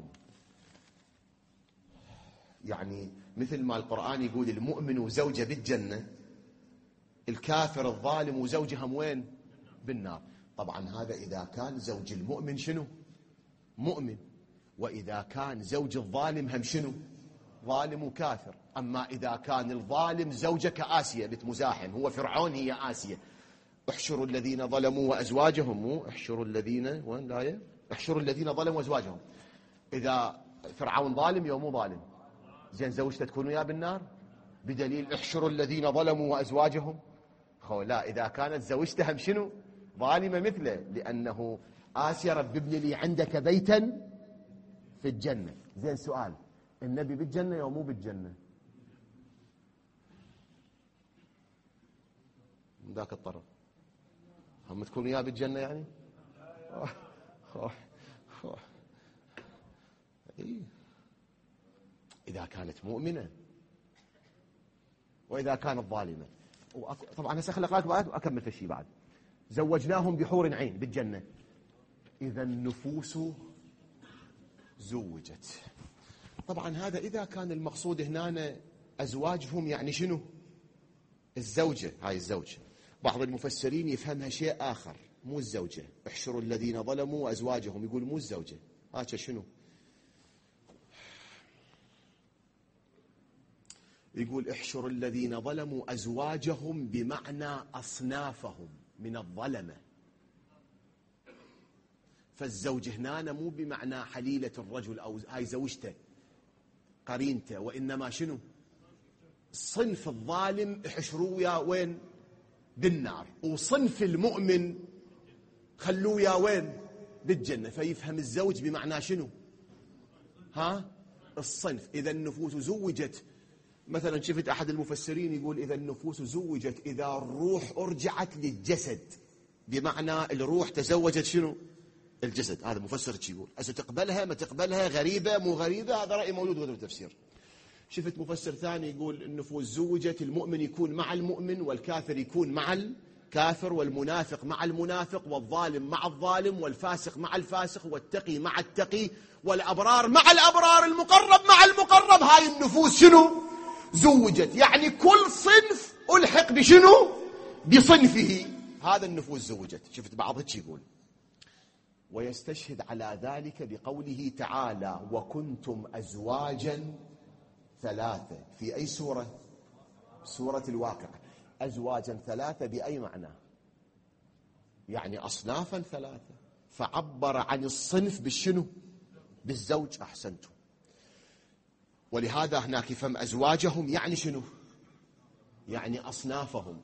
Speaker 1: يعني مثل ما القرآن يقول المؤمن وزوجه بالجنة، الكافر الظالم وزوجهم وين؟ بالنار. طبعا هذا إذا كان زوج المؤمن شنو؟ مؤمن. وإذا كان زوج الظالم هم شنو؟ ظالم وكافر. أما إذا كان الظالم زوجة كآسية بنت مزاحم، هو فرعون هي آسية. احشروا الذين ظلموا وأزواجهم، مو احشروا الذين، وين الآية؟ احشروا الذين ظلموا وأزواجهم. إذا فرعون ظالم يوم مو ظالم، زين زوجته تكون وياه بالنار بدليل احشروا الذين ظلموا وأزواجهم. لا، إذا كانت زوجته هم شنو؟ ظالمة مثله، لأنه آسيا رب ابن لي عندك بيتا في الجنة. زين سؤال، النبي بالجنة يوم مو بالجنة؟ من ذاك الطرف هم تكون وياه بالجنة يعني؟ إذا كانت مؤمنة وإذا كانت ظالمة. طبعا هسه خلق لك بعد وأكمل في الشيء بعد. زوجناهم بحور عين بالجنة. إذا النفوس زوجت. طبعا هذا إذا كان المقصود هنا أزواجهم، يعني شنو؟ الزوجة، هاي الزوجة. بعض المفسرين يفهمها شيء آخر، مو الزوجة. احشروا الذين ظلموا وأزواجهم، يقول مو الزوجة، هاك شنو؟ يقول احشروا الذين ظلموا أزواجهم بمعنى أصنافهم من الظلمة. فالزوج هنا مو بمعنى حليلة الرجل أو هاي زوجته قرينته، وإنما شنو؟ صنف الظالم احشروه يا وين؟ بالنار. وصنف المؤمن خلوه يا وين؟ بالجنة. فيفهم الزوج بمعنى شنو؟ الصنف. إذا النفوس زوجت، مثلا شفت أحد المفسرين يقول إذا النفوس زوجت إذا الروح أرجعت للجسد، بمعنى الروح تزوجت شنو؟ الجسد. هذا مفسر يقول. هسه تقبلها ما تقبلها، غريبة مو غريبة، هذا رأي موجود غير التفسير. شفت مفسر ثاني يقول النفوس زوجت، المؤمن يكون مع المؤمن، والكافر يكون مع الكافر، والمنافق مع المنافق، والظالم مع الظالم، والفاسق مع الفاسق، والتقي مع التقي، والأبرار مع الأبرار، المقرب مع المقرب. هاي النفوس شنو؟ زوجت. يعني كل صنف ألحق بشنو؟ بصنفه. هذا النفوس زوجت. شفت بعض هيك يقول. ويستشهد على ذلك بقوله تعالى وكنتم أزواجا ثلاثة. في أي سورة؟ سورة الواقعة. أزواجا ثلاثة بأي معنى؟ يعني أصنافا ثلاثة، فعبر عن الصنف بالشنو؟ بالزوج. أحسنتم. ولهذا هناك فهم أزواجهم يعني شنو؟ يعني أصنافهم.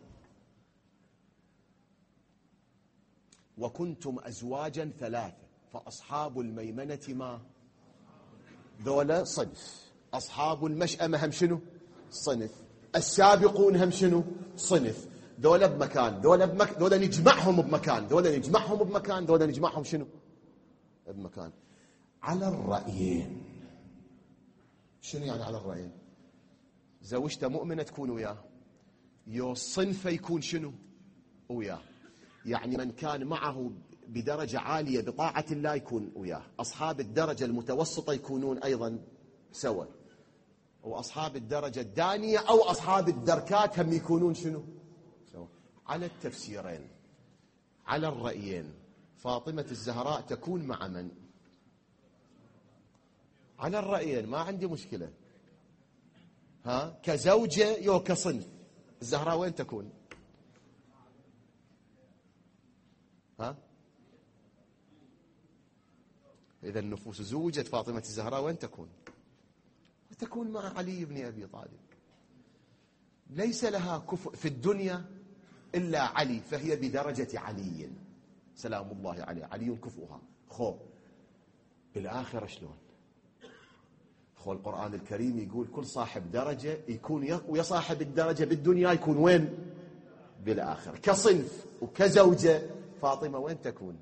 Speaker 1: وكنتم أزواجا ثلاثة فأصحاب الميمنة ما ذولا صنف، أصحاب المشأمة هم شنو؟ صنف، السابقون هم شنو؟ صنف. ذولا بمكان، ذولا نجمعهم بمكان، ذولا نجمعهم بمكان، ذولا نجمعهم شنو؟ بمكان. على الرأيين. شنو يعني على الرأيين؟ زوجته مؤمنة تكون وياه، يو صنفه يكون شنو؟ وياه. يعني من كان معه بدرجة عالية بطاعة الله يكون وياه، أصحاب الدرجة المتوسطة يكونون أيضا سوا، وأصحاب الدرجة الدانية أو أصحاب الدركات هم يكونون شنو؟ سوا. على التفسيرين، على الرأيين، فاطمة الزهراء تكون مع من؟ على الرأيين ما عندي مشكلة. ها، كزوجة يو كصنف، الزهراء وين تكون؟ ها، إذا النفوس زوجت فاطمة الزهراء وين تكون؟ وتكون مع علي بن أبي طالب. ليس لها كفء في الدنيا إلا علي، فهي بدرجة علي سلام الله عليه، علي كفؤها. بالآخرة شلون؟ القرآن الكريم يقول كل صاحب درجة يكون ويا صاحب الدرجة بالدنيا يكون وين؟ بالآخرة. كصنف وكزوجة فاطمة وين تكون؟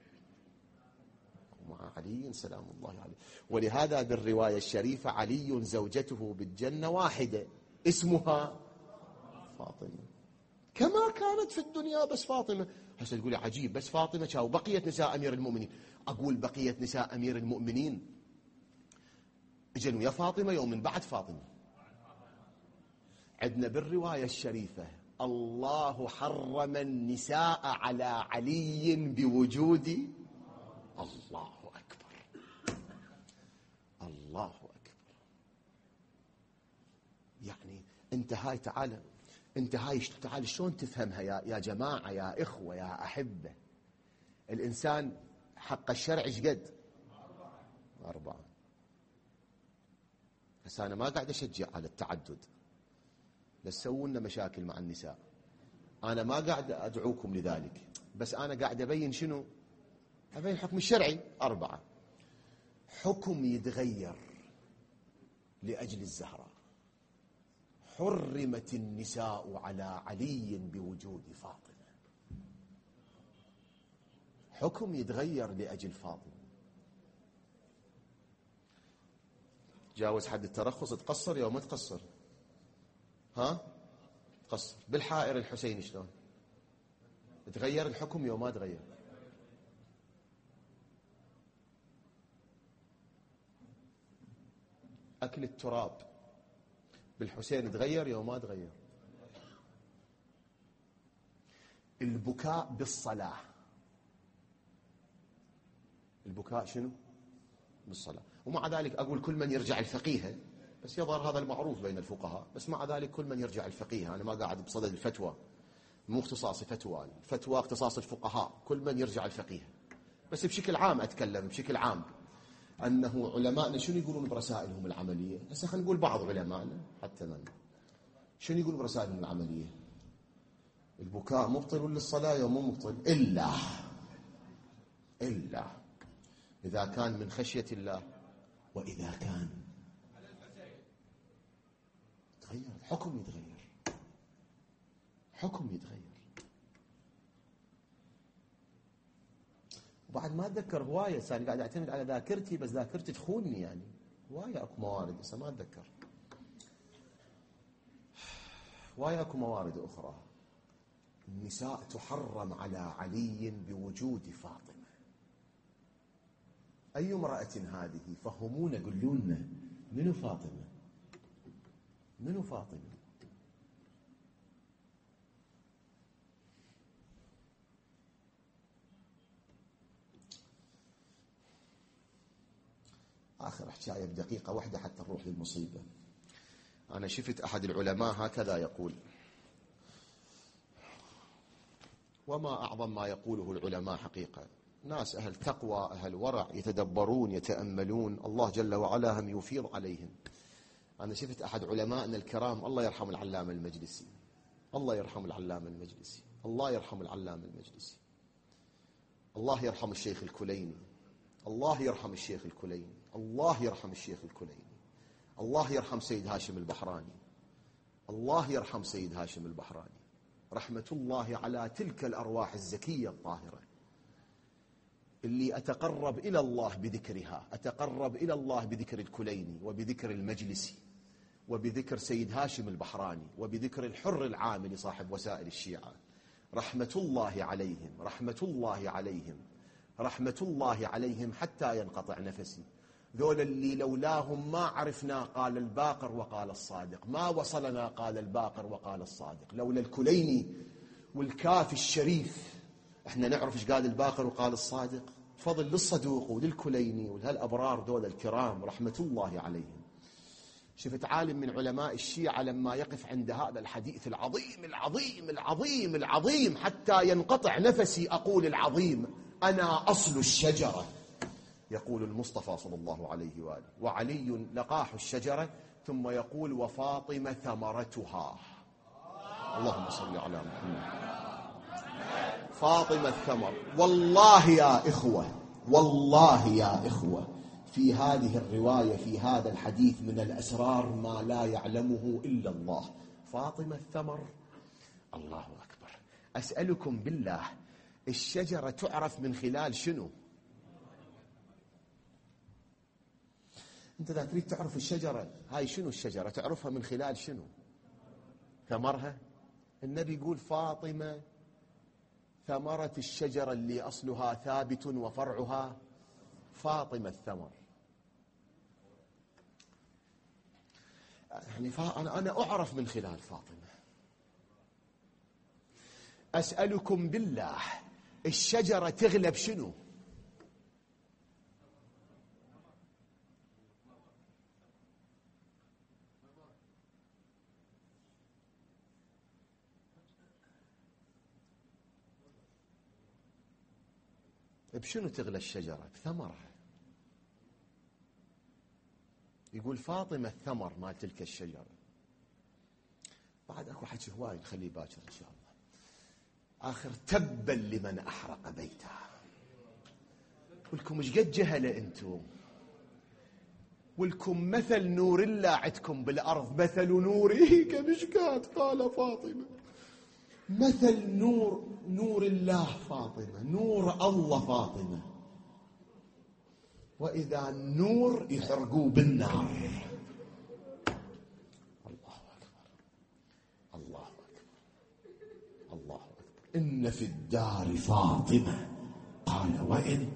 Speaker 1: مع علي سلام الله عليه. ولهذا بالرواية الشريفة علي زوجته بالجنة واحدة اسمها فاطمة، كما كانت في الدنيا بس فاطمة. هسه تقولي عجيب بس فاطمة شاو بقية نساء أمير المؤمنين. أقول بقية نساء أمير المؤمنين اجنوا يا فاطمة يوم من بعد فاطمة. عندنا بالرواية الشريفة الله حرم النساء على علي بوجود. الله أكبر، الله أكبر. يعني انت هاي تعال، انت هاي تعال شلون تفهمها يا جماعة يا إخوة يا أحبة؟ الإنسان حق الشرع ايش قد؟ 4. بس أنا ما قاعد أشجع على التعدد، لا تسووا لنا مشاكل مع النساء، أنا ما قاعد أدعوكم لذلك، بس أنا قاعد أبين شنو؟ أبين الحكم الشرعي 4. حكم يتغير لأجل الزهراء. حرمت النساء على علي بوجود فاطمة. حكم يتغير لأجل فاطمة. جاوز حد الترخص تقصر يوم ما تقصر؟ ها؟ تقصر. بالحائر الحسين شلون؟ تغير الحكم يوم ما تغير؟ أكل التراب بالحسين تغير يوم ما تغير؟ البكاء بالصلاة، البكاء شنو؟ بالصلاة. ومع ذلك أقول كل من يرجع الفقيه، بس يظهر هذا المعروف بين الفقهاء، بس مع ذلك كل من يرجع الفقيه، أنا ما قاعد بصدد الفتوى، مو اختصاصي فتوى، الفتوى اختصاص الفقهاء، كل من يرجع الفقيه. بس بشكل عام أتكلم بشكل عام، أنه علماءنا شنو يقولون برسائلهم العملية؟ هسه خلينا نقول بعض علماءنا حتى من شنو يقولون برسائلهم العملية؟ البكاء مبطل للصلاة يوم مو مبطل، إلا إذا كان من خشية الله، وإذا كان تغير الحكم، يتغير حكم، يتغير. وبعد ما أتذكر هواية، أنا قاعد أعتمد على ذاكرتي، بس ذاكرتي تخونني يعني، هواية أكو موارد بس ما أتذكر، هواية أكو موارد أخرى. النساء تحرم على علي بوجود فاطمة. أي امرأة هذه؟ فهمونا، قولوا لنا منو فاطمة؟ منو فاطمة؟ آخر حكاية بدقيقة واحدة حتى نروح للمصيبة. أنا شفت أحد العلماء هكذا يقول، وما أعظم ما يقوله العلماء حقيقة، ناس أهل تقوى أهل ورع يتدبرون يتأملون، الله جل وعلا هم يفيض عليهم. أنا شفت أحد علمائنا الكرام، الله يرحم العلامة المجلسي، الله يرحم العلامة المجلسي، الله يرحم العلامة المجلسي، الله يرحم الشيخ الكليني، الله يرحم الشيخ الكليني، الله يرحم الشيخ الكليني، الله يرحم سيد هاشم البحراني، الله يرحم سيد هاشم البحراني، رحمة الله على تلك الأرواح الزكية الطاهرة اللي أتقرب إلى الله بذكرها، أتقرب إلى الله بذكر الكليني وبذكر المجلسي وبذكر سيد هاشم البحراني وبذكر الحر العامل صاحب وسائل الشيعة. رحمة الله عليهم، رحمة الله عليهم، رحمة الله عليهم حتى ينقطع نفسي. ذول اللي لولاهم ما عرفنا قال الباقر وقال الصادق، ما وصلنا قال الباقر وقال الصادق. لولا الكليني والكافي الشريف احنا نعرف ايش قال الباقر وقال الصادق. فضل للصدوق وللكليني ولهالأبرار دول الكرام رحمة الله عليهم. شفت عالم من علماء الشيعة لما يقف عند هذا الحديث العظيم العظيم العظيم العظيم حتى ينقطع نفسي أقول العظيم: أنا أصل الشجرة، يقول المصطفى صلى الله عليه وآله، وعلي لقاح الشجرة، ثم يقول: وفاطمة ثمرتها. اللهم صل على محمد. فاطمة الثمر. والله يا إخوة، والله يا إخوة، في هذه الرواية، في هذا الحديث، من الأسرار ما لا يعلمه إلا الله. فاطمة الثمر. الله أكبر. أسألكم بالله، الشجرة تعرف من خلال شنو؟ أنت إذا تريد تعرف الشجرة هاي شنو، الشجرة تعرفها من خلال شنو؟ ثمرها. النبي يقول: فاطمة ثمرة الشجرة اللي أصلها ثابت وفرعها فاطمة الثمر. يعني أنا أعرف من خلال فاطمة. أسألكم بالله، الشجرة تغلب شنو؟ بشنو تغلى الشجرة؟ بثمرها. يقول فاطمة الثمر مال تلك الشجرة. بعد اكو حكي هواي نخليه باكر ان شاء الله. اخر: تبا لمن احرق بيته. ولكم ايش قد جهله انتم، ولكم مثل نور الله عندكم بالارض، مثل نوره كمشكاة، قال فاطمة. مثل نور الله فاطمة، نور الله فاطمة. وإذا النور يحرقوه بالنار. الله أكبر، الله أكبر، الله أكبر. إن في الدار فاطمة. قال: وإن.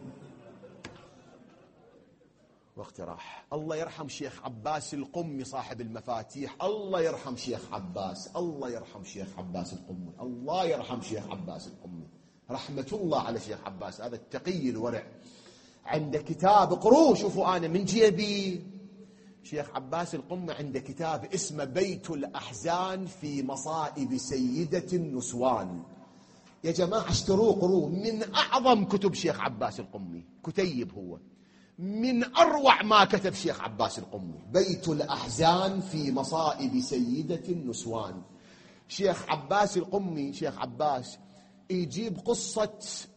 Speaker 1: وقت راح. الله يرحم شيخ عباس القمي صاحب المفاتيح. الله يرحم شيخ عباس، الله يرحم شيخ عباس القمي، الله يرحم شيخ عباس القمي، رحمة الله على شيخ عباس هذا التقي الورع. عنده كتاب، اقروه، شوفوا أنا من جيبي. شيخ عباس القمي عنده كتاب اسمه بيت الأحزان في مصائب سيدة النسوان. يا جماعة اشتروه، قروه، من أعظم كتب شيخ عباس القمي. كتيب هو، من أروع ما كتب شيخ عباس القمي. بيت الأحزان في مصائب سيدة النسوان. شيخ عباس القمي، شيخ عباس، يجيب قصة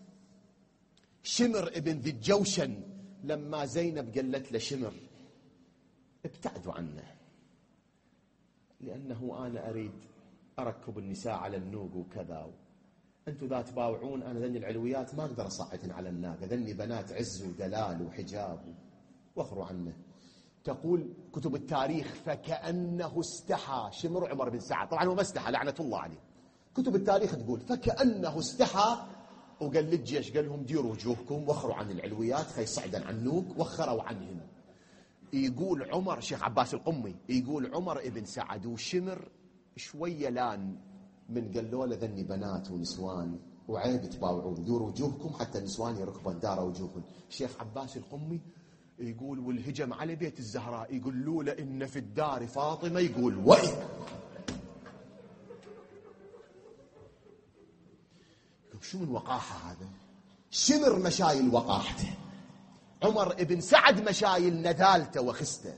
Speaker 1: شمر ابن ذي الجوشن لما زينب قالت له: شمر ابتعدوا عنه، لأنه أنا أريد أركب النساء على النوق وكذا، أنتوا ذا تباوعون، أنا ذني العلويات ما أقدر أصعدهن على الناقة، ذني بنات عز ودلال وحجاب، واخروا عنه. تقول كتب التاريخ: فكأنه استحى شمر عمر بن سعد. طبعا هو ما استحى، لعنة الله عليه. كتب التاريخ تقول فكأنه استحى، وقال للجيش، قال لهم: ديروا وجوهكم واخروا عن العلويات، خي صعدا عنوك، وخروا عنهم. يقول عمر، شيخ عباس القمي يقول: عمر ابن سعد وشمر شوية لان من قالوا له ذني بنات ونسوان وعيب تباوعون، دوروا وجوهكم حتى النسوان يركبن دار وجوههم. شيخ عباس القمي يقول: والهجم على بيت الزهراء، يقول له: إن في الدار فاطمة، يقول: وإن. شو من وقاحة هذا؟ شمر مشايل وقاحته، عمر ابن سعد مشايل نذالته وخسته.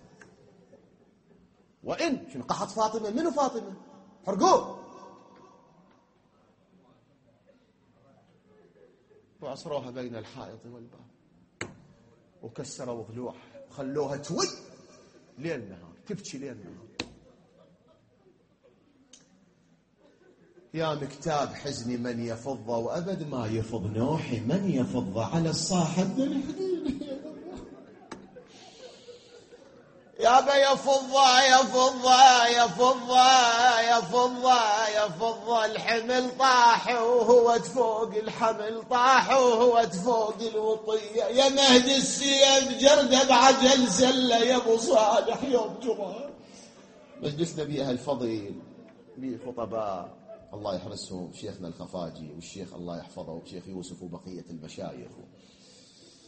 Speaker 1: وإن شنو قحط فاطمة؟ منو فاطمة؟ حرقوه وأصروها بين الحائط والباب، وكسروا ضلوعها وخلوها توي ليل نهار، تبكي ليل نهار. يا مكتاب حزني من يفض، وأبد ما يفض نوحي، من يفض على الصاحب يابا يفض يفض يفض يفض يفض، الحمل طاح وهو تفوق الحمل، طاح وهو تفوق الوطية، يا مهدي السيف جردة بعجل زلة، يا ابو صالح يوم جمعة. مجلسنا بيه الفضيل، بيه خطباء الله يحرسهم، شيخنا الخفاجي والشيخ الله يحفظه، وشيخ يوسف وبقية المشايخ.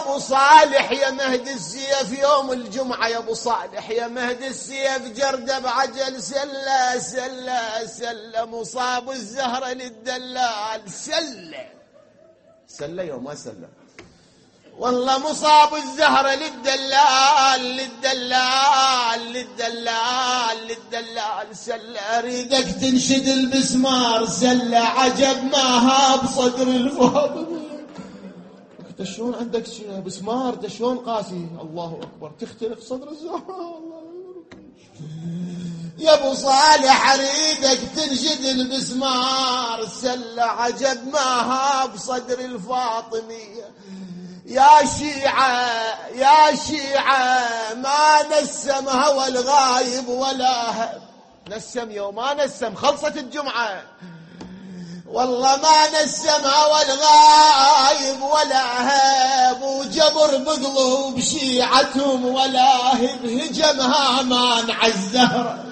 Speaker 1: ابو صالح يا مهد السيف يوم الجمعة، يا ابو صالح يا مهد السيف جردة بعجل سلة سلة سلة، مصاب الزهرة للدلال سلة سلة يوم ما سلة، والله مصاب الزهرة للدلال للدلال للدلال للدلال سلة، اريدك تنشد المسمار سلة، عجب ما هاب صدر الفاضل. انت شلون عندك مسمار؟ انت شلون قاسي؟ الله اكبر، تختلف صدر الزهرة. يا ابو صالح اريدك تنشد المسمار سلة، عجب ما هاب صدر الفاطمية. يا شيعة يا شيعة ما نسم هوى الغايب ولا هب، نسم يوم ما نسم خلصت الجمعة، والله ما نسم هوى الغايب ولا هب، وجبر بقلوب شيعتهم ولا هب، هجم هامان عالزهرة،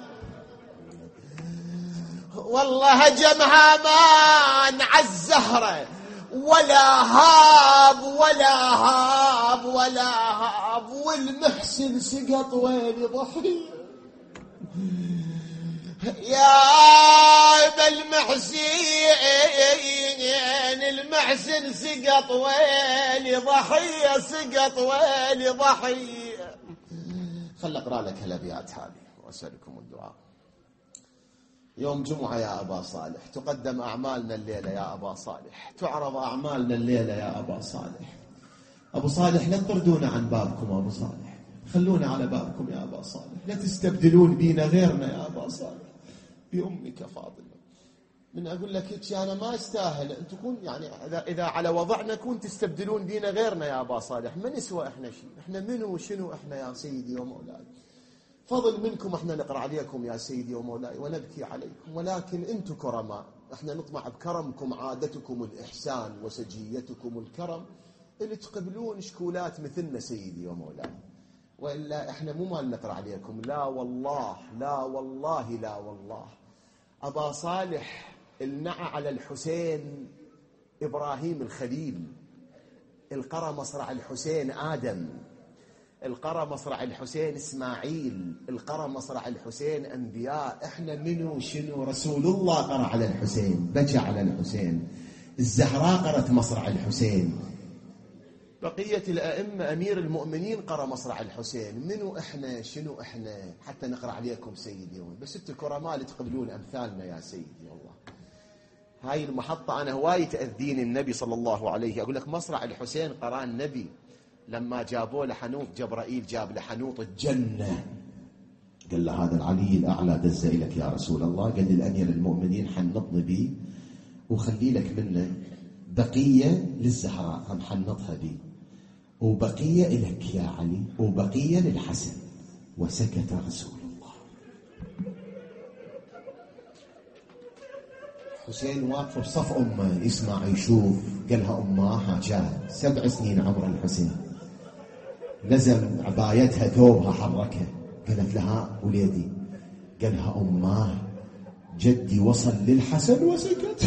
Speaker 1: والله هجم هامان عالزهرة، ولا هاب ولا هاب ولا هاب، والمحسن سقط ويلي ضحية. يا ابا المحسن المحسن سقط ويلي ضحية، سقط ويلي ضحية. خل اقرا لك الابيات هذه واسالكم الدعاء. يوم جمعة يا أبا صالح، تقدم أعمالنا الليلة يا أبا صالح، تعرض أعمالنا الليلة يا أبا صالح. أبو صالح لا تطردونا عن بابكم، أبو صالح خلونا على بابكم يا أبا صالح، لا تستبدلون بينا غيرنا يا أبا صالح، بأمك فاطمة. من أقول لك هيك أنا ما استاهل أن تكون يعني إذا على وضعنا كنت تستبدلون بينا غيرنا يا أبا صالح، ما نسوى إحنا شيء، إحنا منو وشنو إحنا يا سيدي ومولاي، فضل منكم احنا نقرأ عليكم يا سيدي ومولاي ونبكي عليكم، ولكن انتم كرماء، احنا نطمع بكرمكم، عادتكم الإحسان وسجيتكم الكرم، اللي تقبلون شكولات مثلنا سيدي ومولاي، وإلا احنا مو مال نقرأ عليكم، لا والله لا والله لا والله. أبا صالح النعى على الحسين إبراهيم الخليل، القرى مصرع الحسين آدم، القرى مصرع الحسين إسماعيل، القرى مصرع الحسين أنبياء، إحنا منو شنو؟ رسول الله قرأ على الحسين، بكى على الحسين، الزهراء قرأت مصرع الحسين، بقية الأئمة أمير المؤمنين قرأ مصرع الحسين، منو إحنا شنو إحنا حتى نقرأ عليكم سيدي؟ بس انتوا كرماء اللي تقبلون أمثالنا يا سيدي. والله هاي المحطة أنا هواي تأذيني النبي صلى الله عليه، أقول لك مصرع الحسين قرأ النبي لما جابوا له حنوط، جبرائيل جاب له حنوط الجنة، قال له هذا العلي الأعلى دز إليك يا رسول الله، قال للأمير المؤمنين حنطني بي وخلي لك منه بقية للزهراء، هم حنطها بي، وبقية إليك يا علي، وبقية للحسن. وسكت رسول الله. حسين واقف بصف أمه يسمع يشوف، قالها أمها جاء 7 سنين عمر الحسين، لزم عبايتها ثوبها حركها، قالت لها وليدي، قالها أماه جدي وصل للحسن وسكت.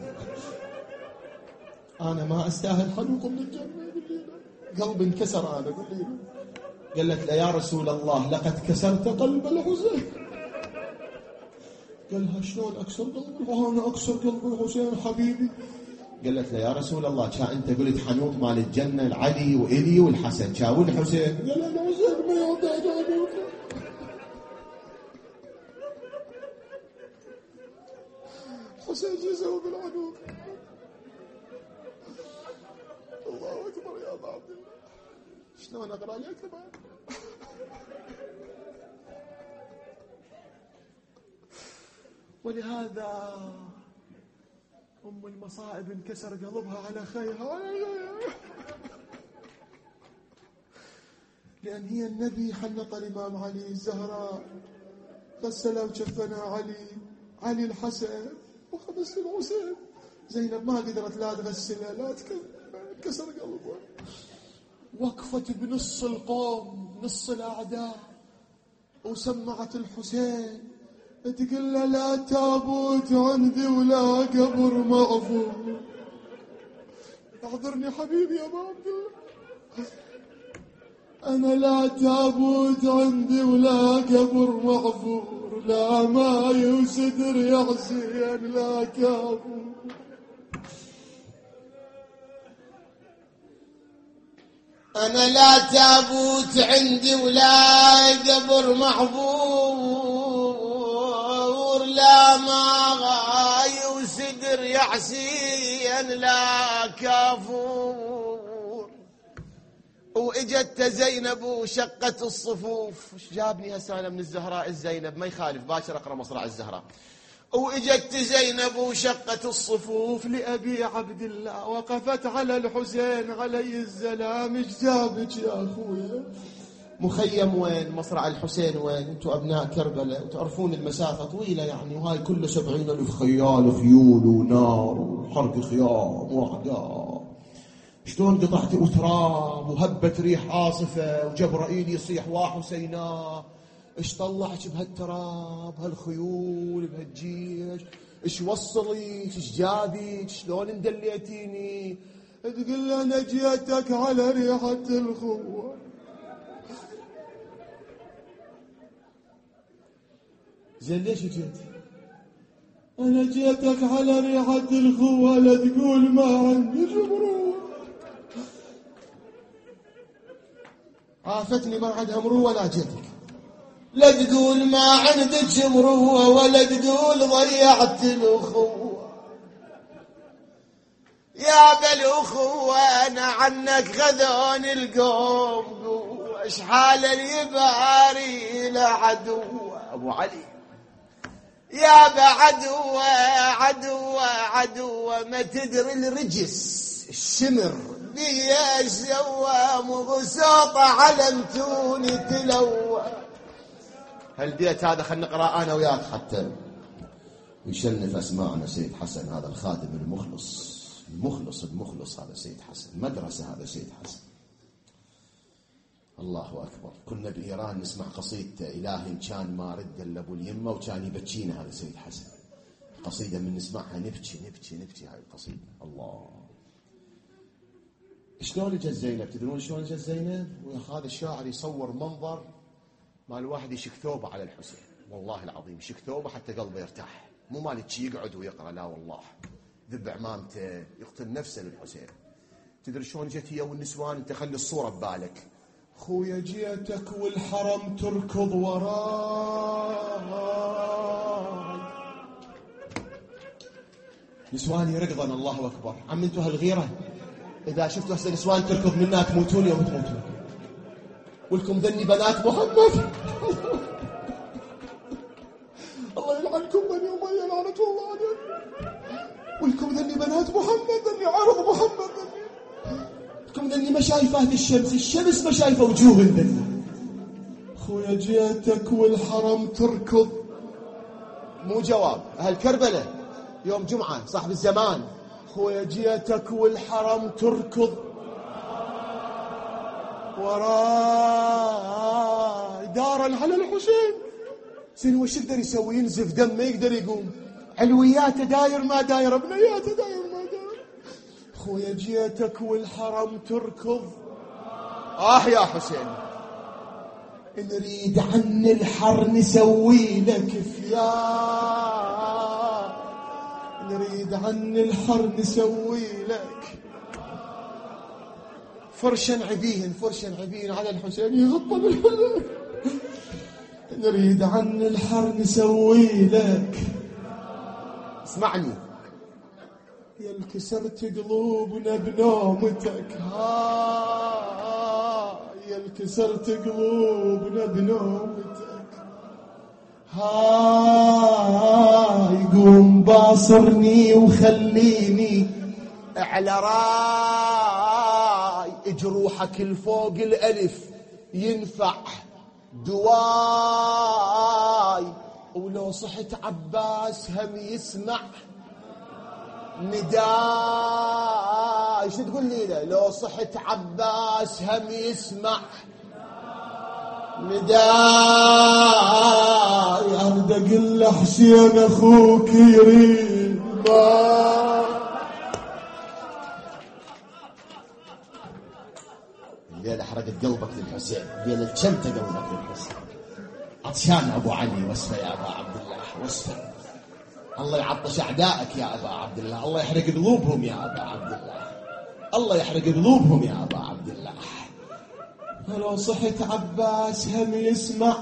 Speaker 1: أنا ما أستاهل حلوق من الجنة، قلبي انكسر أنا، قل لي. قالت له يا رسول الله لقد كسرت قلب الحسين. قالها شلون أكسر قلبه؟ أنا أكسر قلب الحسين حبيبي. قالت له يا رسول الله كا أنت قلت حنوط مال الجنة العلي وإلي والحسن، كا والحسين؟ قال الحسين ما يحتاج حنوط، حسين شو يسوي بالعنوط؟ الله أكبر يا أبا عبد الله، شلون أقرأ لك بعد؟ ولهذا أم المصائب انكسر قلبها على خيها، لأن هي النبي حنط الإمام علي، الزهراء غسل وكفنا علي الحسن وخبز الحسين، زينب ما قدرت لا تغسلها لا انكسر قلبها، وقفت بنص القوم نص الأعداء وسمعت الحسين تقول له لا تابوت عندي ولا قبر مغفور، اعذرني حبيبي يا ابا عبد الله، أنا لا تابوت عندي ولا قبر محفور، لا ماي وصدر يا حسين لا كافور. أنا لا تابوت عندي ولا قبر محفور، لا ماي وصدر يا حسين لا كافور. واجت زينب وشقت الصفوف. ايش جابني هسه انا من الزهراء الزينب؟ ما يخالف، باكر اقرا مصرع الزهراء. واجت زينب وشقت الصفوف لأبي عبد الله، وقفت على الحسين عليه السلام. ايش جابك يا اخويا؟ مخيم وين؟ مصرع الحسين وين؟ انتم ابناء كربلاء وتعرفون المسافه طويله يعني، وهاي كله 70,000 خيال خيول ونار وحرق خيام واعداء. شلون قطعت وتراب وهبت ريح عاصفه وجبرائيل يصيح وحسينا؟ ايش طلعك بهالتراب هالخيول بهالجيش؟ ايش وصلك؟ ايش جابك؟ شلون اندليتيني؟ تقول انا جيتك على ريحه الخوه. زين ليش جيت؟ انا جيتك على ريحه الخوه، لا تقول ما عندي جبروت. عافتني ما عندها مروه لا جيتك. لا تقول ما عندك مروه ولا تقول ضيعت الاخوه. يا بالاخوه انا عنك غذون القوم قوه، اشحال اليباري لعدوه. ابو علي يا بعدوه عدوه عدوه، ما تدري الرجس الشمر بيا سوى مبسوطه علمتوني تلوى. هالبيت هذا خلنا نقرأ أنا وياك حتى يشنف أسماعنا. سيد حسن هذا الخادم المخلص المخلص المخلص، هذا سيد حسن مدرسة. هذا سيد حسن الله أكبر. كنا بإيران نسمع قصيدة إلهي كان ما رد إلا أبو اليمة، وكان يبكينا. هذا سيد حسن قصيدة من نسمعها نبكي نبكي نبكي. هاي القصيدة الله. شلون جت زينب؟ تدرون شلون جت زينب؟ وهذا الشاعر يصور منظر مال الواحد يشك ثوبه على الحسين، والله العظيم يشك ثوبه حتى قلبه يرتاح. مو مالك يقعد ويقرأ، لا والله ذب عمامته يقتل نفسه للحسين. تدري شلون جت هي والنسوان؟ انت خلي الصورة ببالك. خويا جيتك والحرم تركض وراي، نسواني ركضا. الله أكبر. عم انتوا هالغيرة إذا شفتوا هسه نسوان تركض منا تموتون يوم تموتون. ولكم ذني بنات محمد. الله يلعنكم بني أمية لعنة الله عليكم. ولكم ذني بنات محمد، ذني عرض محمد، لكم ذني مشايفات الشمس، الشمس مشايفة وجوه ذني. خويا جيتك والحرم تركض. مو جواب أهل كربلاء يوم جمعة صاحب الزمان. خويا جيتك والحرم تركض وراي دارا على الحسين. زين وش يقدر يسوي؟ ينزف دم ما يقدر يقوم. علوياته داير ما داير، بنياته داير ما داير. خويا جيتك والحرم تركض. يا حسين نريد عن الحر نسوي لك فيا، نريد عن الحر نسوي لك فرشا عبين فرشا عبين على الحسين يغطى بالحزن. نريد عن الحر نسوي لك. اسمعني يا الكسرت قلوبنا بنومتك، يا الكسرت قلوبنا بنومتك، قوم باصرني وخليني على راي. جروحك الفوق الألف ينفع دواي، ولو صحت عباس هم يسمع نداي. شو تقول لي؟ لو صحت عباس هم يسمع نداي. أرد أقول حسين أخوك يريد ما الليلة حرقت قلبك للحسين، الليلة كمت قلبك للحسين. عطشان أبو علي وصفة يا أبا عبد الله، وصفة. الله يعطش أعدائك يا أبا عبد الله، الله يحرق قلوبهم يا أبا عبد الله، الله يحرق قلوبهم يا أبا عبد الله. ولو صحت عباس هم يسمع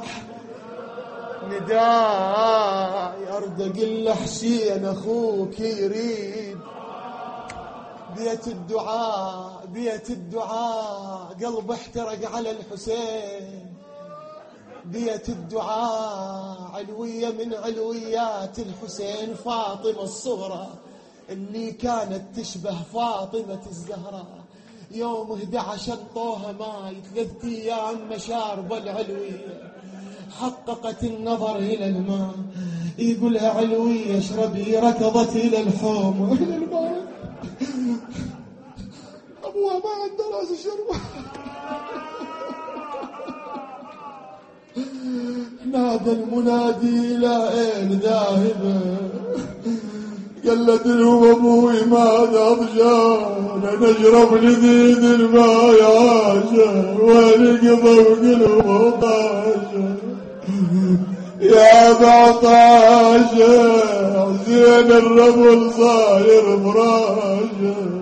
Speaker 1: نداء أرد قل حسين أخوك يريد بيت الدعاء، بيت الدعاء. قلب احترق على الحسين، بيت الدعاء. علوية من علويات الحسين فاطمة الصغرى اللي كانت تشبه فاطمة الزهراء. يوم 11 انطوها ماي 3 أيام مشارب العلوية، حققت النظر إلى الماء. يقولها علوية اشربي، ركضت إلى الحوم إلى الماء. أبوها ما عنده راس الشرب. نادى المنادي إلى أين ذاهبة؟ قالت له أبوي ماذا عطشان، نشرب لذيذ الماء يا عاشا، ونقضى وقلبه طاشا يا 14 زين الرجل صاير فراشا.